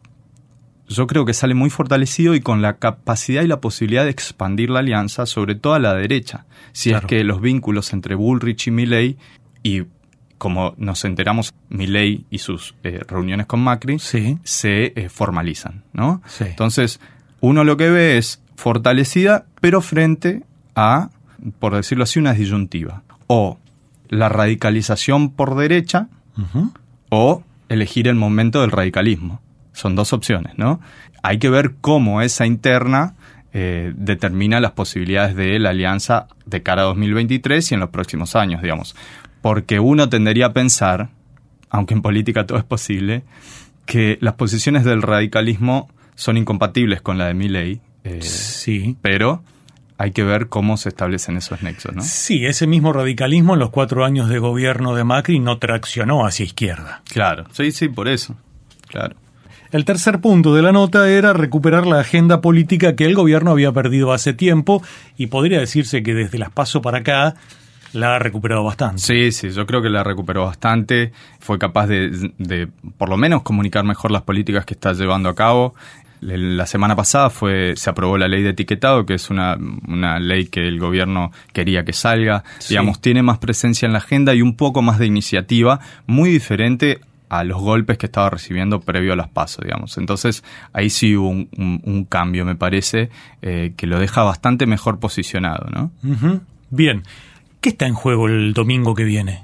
yo creo que sale muy fortalecido y con la capacidad y la posibilidad de expandir la alianza, sobre todo a la derecha. Si claro. es que los vínculos entre Bullrich y Milei, y como nos enteramos, Milei y sus eh, reuniones con Macri, sí. se eh, formalizan, ¿no? Sí. Entonces, uno lo que ve es fortalecida, pero frente a, por decirlo así, una disyuntiva. O la radicalización por derecha, uh-huh. o elegir el momento del radicalismo. Son dos opciones, ¿no? Hay que ver cómo esa interna eh, determina las posibilidades de la alianza de cara a dos mil veintitrés y en los próximos años, digamos. Porque uno tendería a pensar, aunque en política todo es posible, que las posiciones del radicalismo son incompatibles con la de Milei. Eh, sí. Pero hay que ver cómo se establecen esos nexos, ¿no? Sí, ese mismo radicalismo en los cuatro años de gobierno de Macri no traccionó hacia izquierda. Claro, sí, sí, por eso. Claro. El tercer punto de la nota era recuperar la agenda política que el gobierno había perdido hace tiempo, y podría decirse que desde las PASO para acá la ha recuperado bastante. Sí, sí, yo creo que la recuperó bastante. Fue capaz de, de por lo menos comunicar mejor las políticas que está llevando a cabo. La semana pasada fue se aprobó la ley de etiquetado, que es una, una ley que el gobierno quería que salga. Sí. Digamos, tiene más presencia en la agenda y un poco más de iniciativa, muy diferente a los golpes que estaba recibiendo previo a las PASO, digamos. Entonces, ahí sí hubo un, un, un cambio, me parece, eh, que lo deja bastante mejor posicionado, ¿no? Uh-huh. Bien. ¿Qué está en juego el domingo que viene?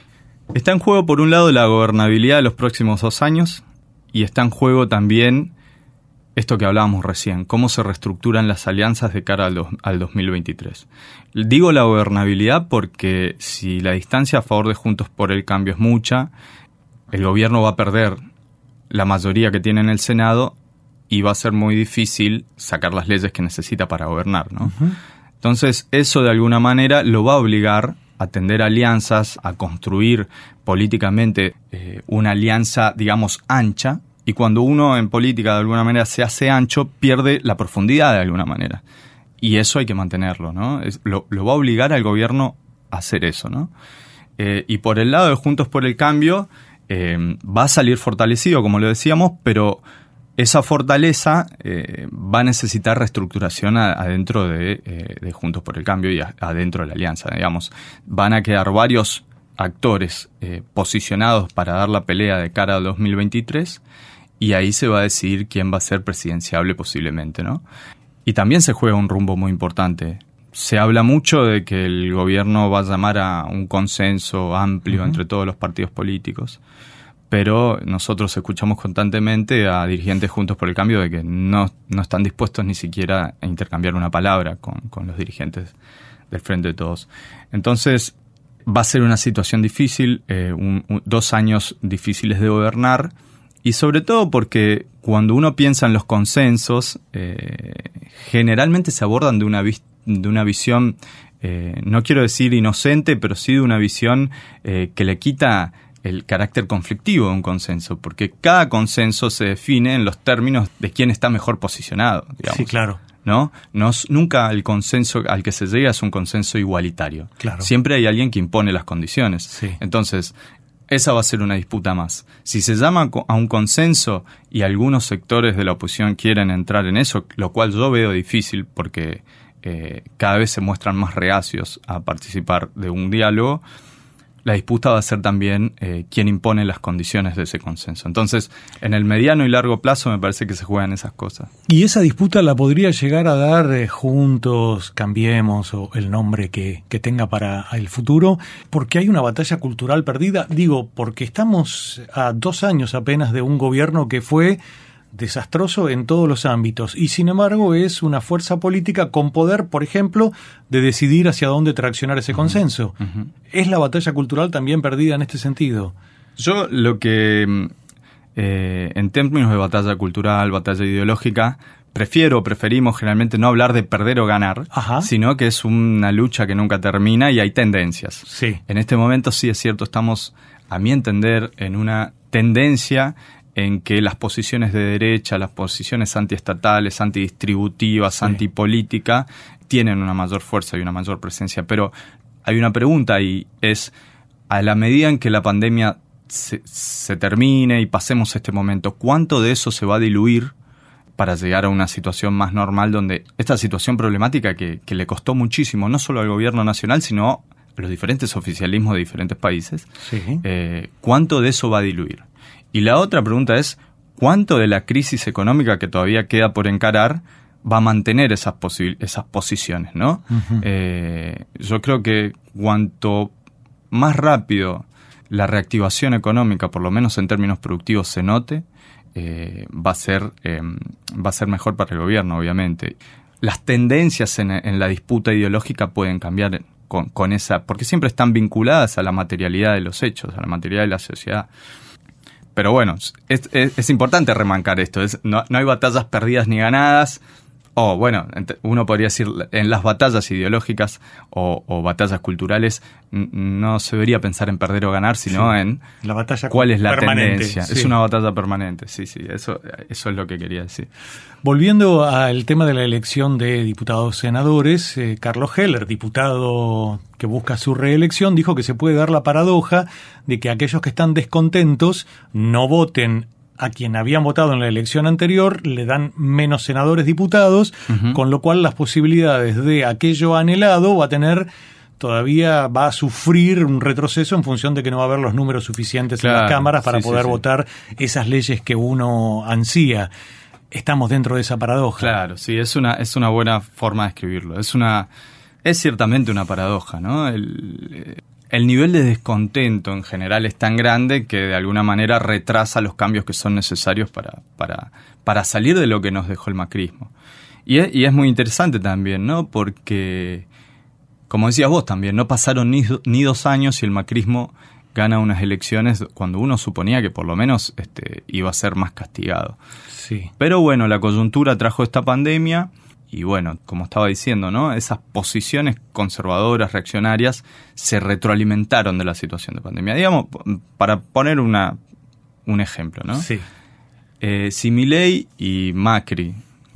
Está en juego, por un lado, la gobernabilidad de los próximos dos años, y está en juego también esto que hablábamos recién, cómo se reestructuran las alianzas de cara al, do, al dos mil veintitrés. Digo la gobernabilidad porque si la distancia a favor de Juntos por el Cambio es mucha, el gobierno va a perder la mayoría que tiene en el Senado y va a ser muy difícil sacar las leyes que necesita para gobernar, ¿no? Uh-huh. Entonces, eso de alguna manera lo va a obligar a tender alianzas, a construir políticamente eh, una alianza, digamos, ancha. Y cuando uno en política de alguna manera se hace ancho, pierde la profundidad de alguna manera. Y eso hay que mantenerlo, ¿no? Es, lo, lo va a obligar al gobierno a hacer eso, ¿no? Eh, y por el lado de Juntos por el Cambio, Eh, va a salir fortalecido, como lo decíamos, pero esa fortaleza eh, va a necesitar reestructuración a, adentro de, eh, de Juntos por el Cambio y a, adentro de la alianza, digamos. Van a quedar varios actores eh, posicionados para dar la pelea de cara al dos mil veintitrés y ahí se va a decidir quién va a ser presidenciable posiblemente, ¿no? Y también se juega un rumbo muy importante. Se habla mucho de que el gobierno va a llamar a un consenso amplio uh-huh. entre todos los partidos políticos, pero nosotros escuchamos constantemente a dirigentes Juntos por el Cambio de que no, no están dispuestos ni siquiera a intercambiar una palabra con, con los dirigentes del Frente de Todos. Entonces, va a ser una situación difícil, eh, un, un, dos años difíciles de gobernar, Y sobre todo porque cuando uno piensa en los consensos, eh, generalmente se abordan de una, vis- de una visión, eh, no quiero decir inocente, pero sí de una visión eh, que le quita el carácter conflictivo de un consenso, porque cada consenso se define en los términos de quién está mejor posicionado, digamos. Sí, claro. ¿No? No es, nunca el consenso al que se llega es un consenso igualitario. Claro. Siempre hay alguien que impone las condiciones. Sí. Entonces, esa va a ser una disputa más. Si se llama a un consenso y algunos sectores de la oposición quieren entrar en eso, lo cual yo veo difícil porque eh, cada vez se muestran más reacios a participar de un diálogo, la disputa va a ser también eh, quién impone las condiciones de ese consenso. Entonces, en el mediano y largo plazo me parece que se juegan esas cosas. ¿Y esa disputa la podría llegar a dar eh, Juntos, Cambiemos o el nombre que, que tenga para el futuro? Porque hay una batalla cultural perdida. Digo, porque estamos a dos años apenas de un gobierno que fue desastroso en todos los ámbitos y sin embargo es una fuerza política con poder, por ejemplo, de decidir hacia dónde traccionar ese consenso. Uh-huh. ¿Es la batalla cultural también perdida en este sentido? Yo lo que, eh, en términos de batalla cultural, batalla ideológica, prefiero, preferimos generalmente no hablar de perder o ganar, Ajá. sino que es una lucha que nunca termina y hay tendencias. Sí. En este momento sí es cierto, estamos, a mi entender, en una tendencia en que las posiciones de derecha, las posiciones antiestatales, antidistributivas, sí. antipolítica, tienen una mayor fuerza y una mayor presencia. Pero hay una pregunta y es, a la medida en que la pandemia se, se termine y pasemos este momento, ¿cuánto de eso se va a diluir para llegar a una situación más normal donde esta situación problemática que, que le costó muchísimo, no solo al gobierno nacional, sino a los diferentes oficialismos de diferentes países, sí. eh, ¿cuánto de eso va a diluir? Y la otra pregunta es, ¿cuánto de la crisis económica que todavía queda por encarar va a mantener esas, posi- esas posiciones, ¿no? Uh-huh. Eh, yo creo que cuanto más rápido la reactivación económica, por lo menos en términos productivos, se note, eh, va a ser, eh, va a ser mejor para el gobierno, obviamente. Las tendencias en, en la disputa ideológica pueden cambiar con, con esa, porque siempre están vinculadas a la materialidad de los hechos, a la materialidad de la sociedad. Pero bueno, es, es, es importante remarcar esto. Es, no, no hay batallas perdidas ni ganadas. O bueno, uno podría decir, en las batallas ideológicas o, o batallas culturales n- no se debería pensar en perder o ganar, sino sí, en la batalla cuál es la permanente, tendencia. Sí. Es una batalla permanente, sí, sí, eso, eso es lo que quería decir. Volviendo al tema de la elección de diputados senadores, eh, Carlos Heller, diputado que busca su reelección, dijo que se puede dar la paradoja de que aquellos que están descontentos no voten a quien habían votado en la elección anterior, le dan menos senadores diputados, uh-huh. con lo cual las posibilidades de aquello anhelado va a tener, todavía va a sufrir un retroceso en función de que no va a haber los números suficientes claro, en las cámaras para sí, poder sí, sí. votar esas leyes que uno ansía. Estamos dentro de esa paradoja. Claro, sí, es una, es una buena forma de escribirlo. Es una, es ciertamente una paradoja, ¿no? El, El nivel de descontento en general es tan grande que de alguna manera retrasa los cambios que son necesarios para, para, para salir de lo que nos dejó el macrismo. Y es, y es muy interesante también, ¿no? Porque, como decías vos también, no pasaron ni, ni dos años y el macrismo gana unas elecciones cuando uno suponía que por lo menos este, iba a ser más castigado. Sí. Pero bueno, la coyuntura trajo esta pandemia. Y bueno, como estaba diciendo, ¿no? Esas posiciones conservadoras, reaccionarias, se retroalimentaron de la situación de pandemia. Digamos, para poner una, un ejemplo, ¿no? Sí. Eh, si Milei y Macri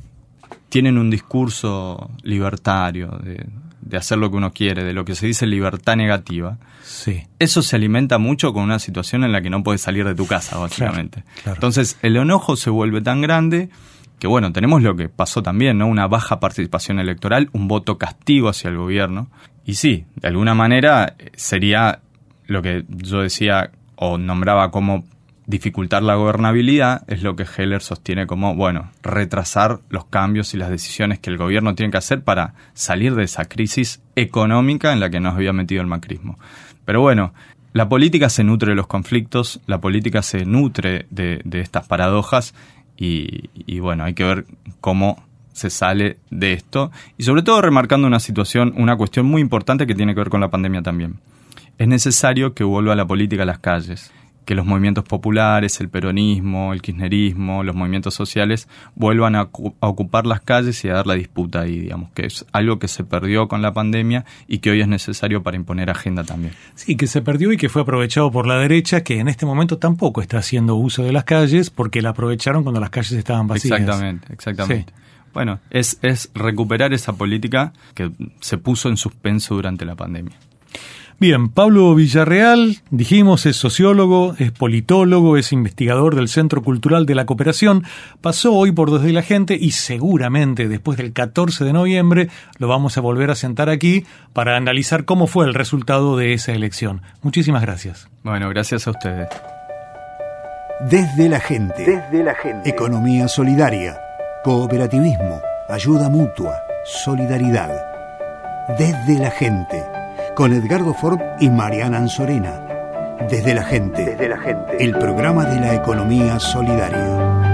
tienen un discurso libertario, de, de hacer lo que uno quiere, de lo que se dice libertad negativa, sí. eso se alimenta mucho con una situación en la que no puedes salir de tu casa, básicamente. Claro, claro. Entonces, el enojo se vuelve tan grande que bueno, tenemos lo que pasó también, ¿no? Una baja participación electoral, un voto castigo hacia el gobierno. Y sí, de alguna manera sería lo que yo decía o nombraba como dificultar la gobernabilidad, es lo que Heller sostiene como, bueno, retrasar los cambios y las decisiones que el gobierno tiene que hacer para salir de esa crisis económica en la que nos había metido el macrismo. Pero bueno, la política se nutre de los conflictos, la política se nutre de, de estas paradojas. Y, y bueno, hay que ver cómo se sale de esto. Y sobre todo remarcando una situación, una cuestión muy importante que tiene que ver con la pandemia también. Es necesario que vuelva la política a las calles. que los movimientos populares, el peronismo, el kirchnerismo, los movimientos sociales vuelvan a, a ocupar las calles y a dar la disputa ahí, digamos, que es algo que se perdió con la pandemia y que hoy es necesario para imponer agenda también. Sí, que se perdió y que fue aprovechado por la derecha, que en este momento tampoco está haciendo uso de las calles porque la aprovecharon cuando las calles estaban vacías. Exactamente, exactamente. Sí. Bueno, es, es recuperar esa política que se puso en suspenso durante la pandemia. Bien, Pablo Villarreal, dijimos, es sociólogo, es politólogo, es investigador del Centro Cultural de la Cooperación, pasó hoy por Desde la Gente y seguramente después del catorce de noviembre lo vamos a volver a sentar aquí para analizar cómo fue el resultado de esa elección. Muchísimas gracias. Bueno, gracias a ustedes. Desde la Gente. Desde la Gente. Economía solidaria, cooperativismo, ayuda mutua, solidaridad. Desde la Gente. Con Edgardo Ford y Mariana Anzorena. Desde la Gente. Desde la Gente. El programa de la economía solidaria.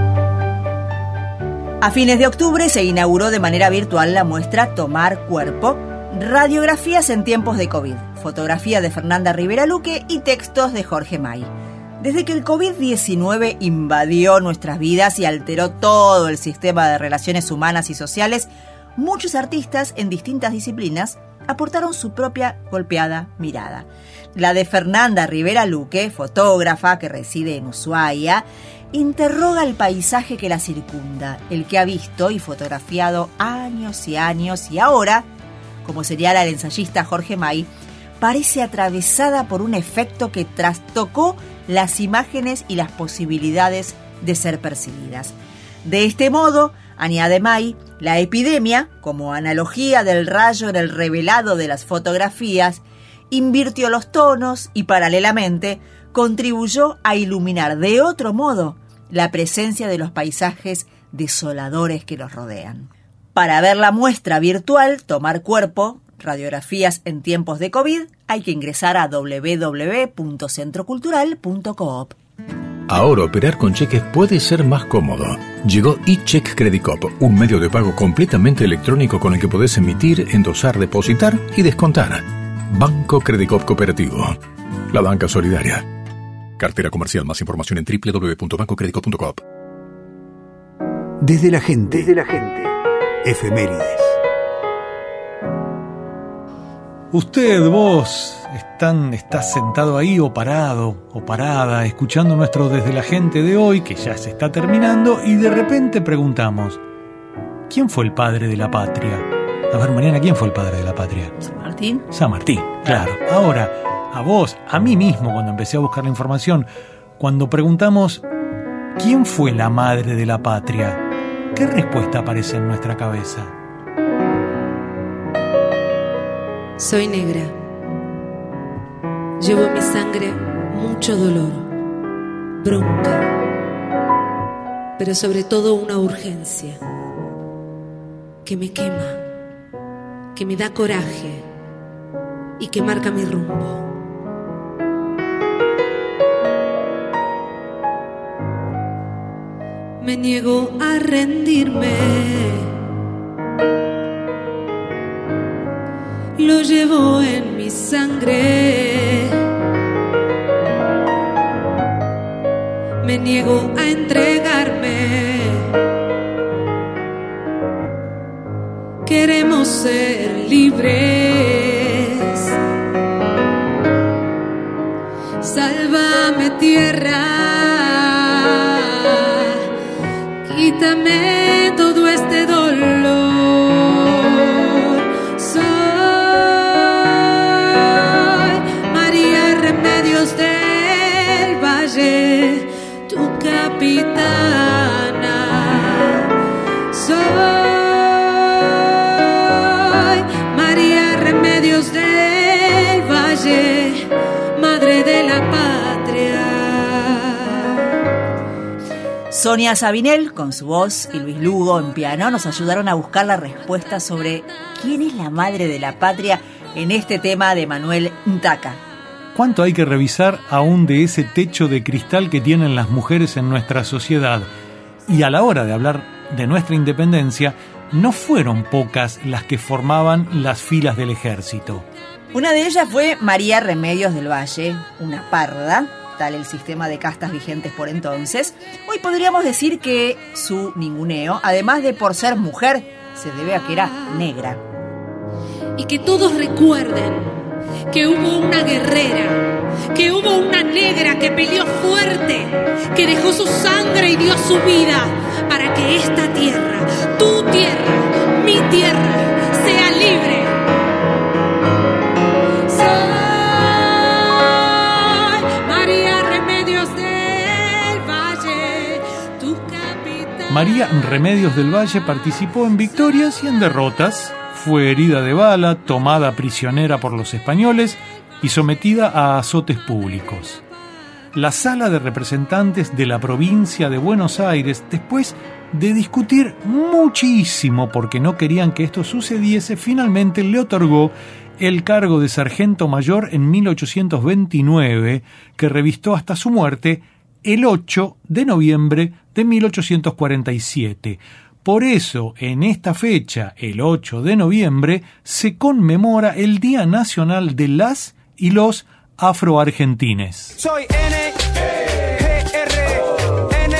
A fines de octubre se inauguró de manera virtual la muestra Tomar Cuerpo, radiografías en tiempos de COVID, fotografía de Fernanda Rivera Luque y textos de Jorge May. Desde que el COVID diecinueve invadió nuestras vidas y alteró todo el sistema de relaciones humanas y sociales, muchos artistas en distintas disciplinas aportaron su propia golpeada mirada. La de Fernanda Rivera Luque, fotógrafa que reside en Ushuaia, interroga el paisaje que la circunda, el que ha visto y fotografiado años y años, y ahora, como señala el ensayista Jorge May, parece atravesada por un efecto que trastocó las imágenes y las posibilidades de ser percibidas. De este modo, añade May, la epidemia, como analogía del rayo en el revelado de las fotografías, invirtió los tonos y, paralelamente, contribuyó a iluminar de otro modo la presencia de los paisajes desoladores que los rodean. Para ver la muestra virtual Tomar Cuerpo, radiografías en tiempos de COVID, hay que ingresar a doble u doble u doble u punto centro cultural punto coop. Ahora operar con cheques puede ser más cómodo. Llegó eCheck Credit Coop, un medio de pago completamente electrónico con el que podés emitir, endosar, depositar y descontar. Banco Credit Coop Cooperativo. La banca solidaria. Cartera comercial. Más información en doble u doble u doble u punto banco credit coop punto coop. Desde la Gente. Desde la Gente. Efemérides. Usted, vos, están, estás sentado ahí o parado o parada, escuchando nuestro Desde la Gente de hoy, que ya se está terminando, y de repente preguntamos, ¿quién fue el padre de la patria? A ver, Mariana, ¿quién fue el padre de la patria? San Martín. San Martín, claro. Ahora, a vos, a mí mismo, cuando empecé a buscar la información, cuando preguntamos, ¿quién fue la madre de la patria? ¿Qué respuesta aparece en nuestra cabeza? Soy negra. Llevo en mi sangre mucho dolor, bronca, pero sobre todo una urgencia que me quema, que me da coraje y que marca mi rumbo. Me niego a rendirme. Lo llevo en mi sangre. Me niego a entregarme. Queremos ser libres. Sálvame, tierra. Quítame todo este dolor. Tu capitana soy, María Remedios del Valle, madre de la patria. Sonia Sabinel, con su voz, y Luis Lugo en piano, nos ayudaron a buscar la respuesta sobre quién es la madre de la patria en este tema de Manuel Ntaca. ¿Cuánto hay que revisar aún de ese techo de cristal que tienen las mujeres en nuestra sociedad? Y a la hora de hablar de nuestra independencia, no fueron pocas las que formaban las filas del ejército. Una de ellas fue María Remedios del Valle, una parda, tal el sistema de castas vigentes por entonces, hoy podríamos decir que su ninguneo, además de por ser mujer, se debe a que era negra. Y que todos recuerden que hubo una guerrera, que hubo una negra que peleó fuerte, que dejó su sangre y dio su vida para que esta tierra, tu tierra, mi tierra, sea libre. María Remedios del Valle participó en victorias y en derrotas, fue herida de bala, tomada prisionera por los españoles y sometida a azotes públicos. La Sala de Representantes de la provincia de Buenos Aires, después de discutir muchísimo porque no querían que esto sucediese, finalmente le otorgó el cargo de sargento mayor en mil ochocientos veintinueve, que revistó hasta su muerte el ocho de noviembre de mil ochocientos cuarenta y siete. Por eso, en esta fecha, el ocho de noviembre, se conmemora el Día Nacional de las y los Afroargentines. Soy N G R, N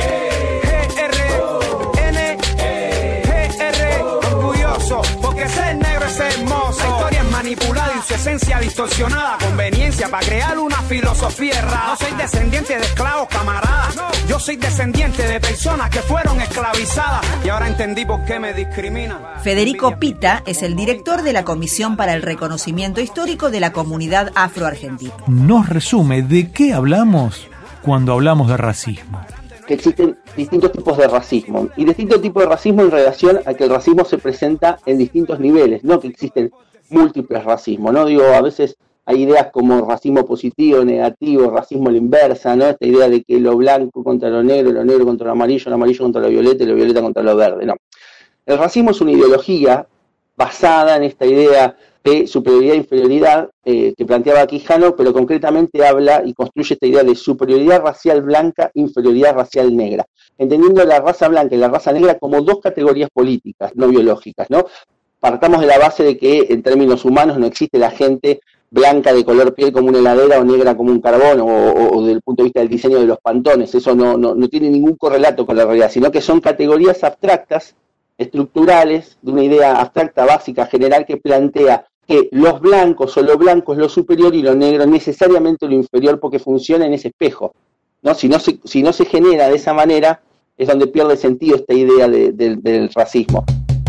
G R, N G R, orgulloso, porque ser negro es hermoso. La historia es manipulada y su esencia distorsionada, conveniencia para crear una filosofía errada. No soy descendiente de esclavos, camarada. Yo soy descendiente de personas que fueron esclavizadas y ahora entendí por qué me discriminan. Federico Pita es el director de la Comisión para el Reconocimiento Histórico de la Comunidad Afroargentina. Nos resume de qué hablamos cuando hablamos de racismo. Que existen distintos tipos de racismo y distintos tipos de racismo en relación a que el racismo se presenta en distintos niveles, no que existen múltiples racismos, ¿no? Digo, a veces hay ideas como racismo positivo, negativo, racismo a la inversa, ¿no? Esta idea de que lo blanco contra lo negro, lo negro contra lo amarillo, lo amarillo contra lo violeta y lo violeta contra lo verde, no. El racismo es una ideología basada en esta idea de superioridad e inferioridad eh, que planteaba Quijano, pero concretamente habla y construye esta idea de superioridad racial blanca, inferioridad racial negra, entendiendo la raza blanca y la raza negra como dos categorías políticas, no biológicas, ¿no? Partamos de la base de que en términos humanos no existe la gente blanca de color piel como una heladera o negra como un carbón, o, o, o desde el punto de vista del diseño de los pantones, eso no, no, no tiene ningún correlato con la realidad, sino que son categorías abstractas, estructurales, de una idea abstracta, básica, general, que plantea que los blancos o lo blanco es lo superior y lo negro necesariamente lo inferior porque funciona en ese espejo, ¿no? Si no se, si no se genera de esa manera, es donde pierde sentido esta idea de, de, del racismo.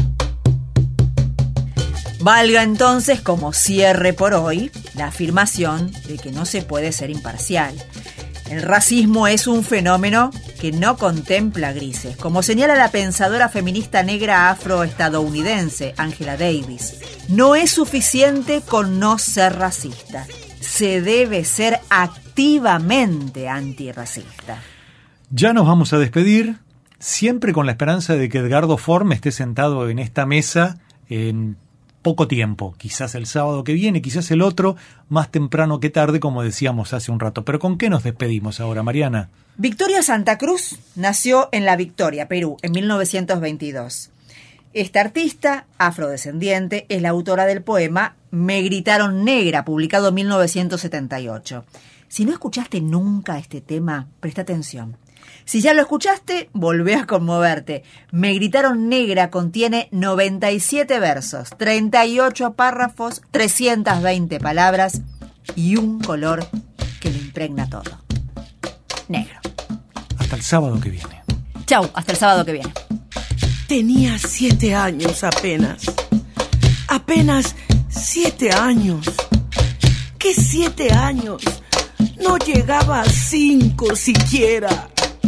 Valga entonces como cierre por hoy la afirmación de que no se puede ser imparcial. El racismo es un fenómeno que no contempla grises, como señala la pensadora feminista negra afroestadounidense Angela Davis. No es suficiente con no ser racista, se debe ser activamente antirracista. Ya nos vamos a despedir, siempre con la esperanza de que Edgardo Form esté sentado en esta mesa en poco tiempo, quizás el sábado que viene, quizás el otro, más temprano que tarde, como decíamos hace un rato. Pero ¿con qué nos despedimos ahora, Mariana? Victoria Santa Cruz nació en La Victoria, Perú, en mil novecientos veintidós. Esta artista, afrodescendiente, es la autora del poema Me gritaron negra, publicado en mil novecientos setenta y ocho. Si no escuchaste nunca este tema, presta atención. Si ya lo escuchaste, volvé a conmoverte. Me gritaron negra contiene noventa y siete versos, treinta y ocho párrafos, trescientas veinte palabras y un color que lo impregna todo. Negro. Hasta el sábado que viene. Chau, hasta el sábado que viene. Tenía siete años apenas. Apenas siete años. ¿Qué siete años? No llegaba a cinco siquiera.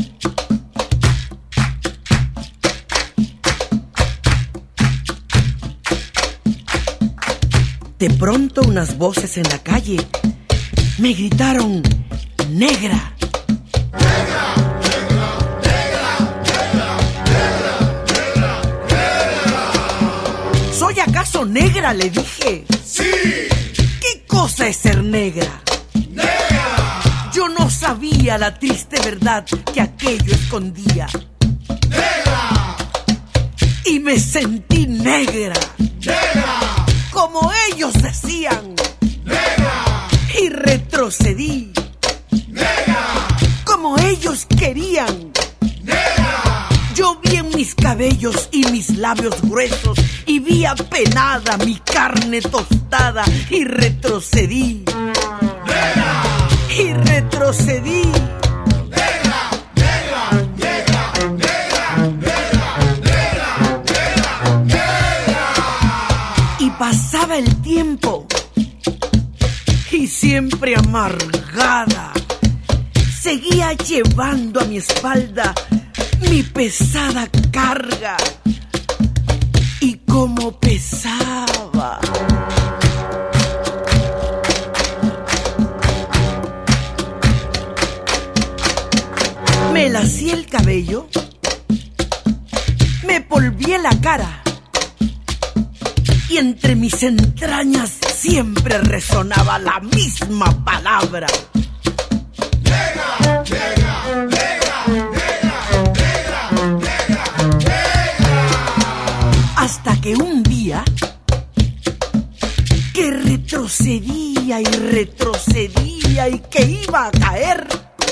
De pronto unas voces en la calle me gritaron negra. Negra, negra, negra, negra, negra, negra, negra. ¿Soy acaso negra?, le dije. Sí. ¿Qué cosa es ser negra? Negra. Yo no sabía la triste verdad que aquello escondía. Negra. Y me sentí negra. Negra. Como ellos decían, negra, y retrocedí, negra. ellos querían. Negra. Yo vi en mis cabellos y mis labios gruesos y vi apenada mi carne tostada y retrocedí. Negra. Y retrocedí. Negra, negra, negra, negra, negra, negra, negra, negra. Y pasaba el tiempo y siempre amargada seguía llevando a mi espalda mi pesada carga. Y como pesaba. Me lací el cabello, me polvié la cara y entre mis entrañas siempre resonaba la misma palabra. Negra, negra, negra, negra, negra, negra, negra. Hasta que un día que retrocedía y retrocedía y que iba a caer,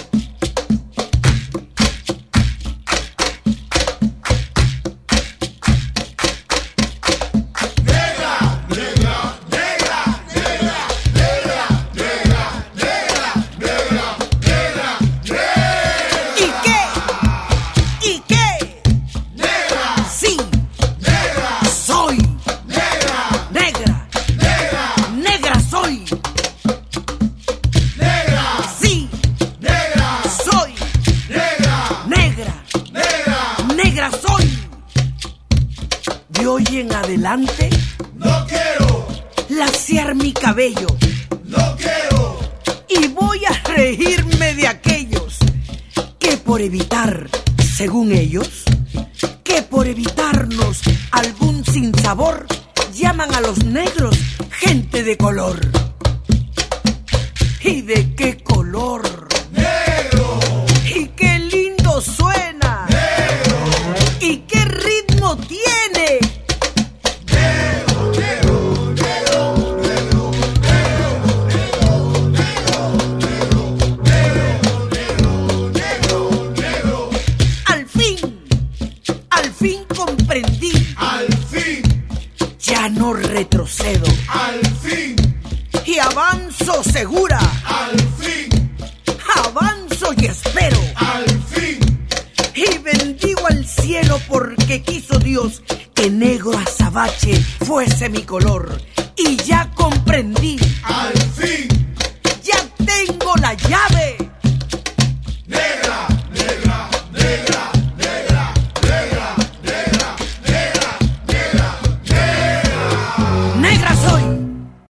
adelante, no quiero laciar mi cabello, no quiero, y voy a reírme de aquellos que por evitar, según ellos, que por evitarnos algún sinsabor, llaman a los negros gente de color. ¿Y de qué color? Negro. ¿Y qué lindo suena? Negro. ¿Y qué ritmo tiene? No retrocedo. Al fin. Y avanzo segura. Al fin. Avanzo y espero. Al fin. Y bendigo al cielo porque quiso Dios que negro azabache fuese mi color. Y ya comprendí. Al fin. Ya tengo la llave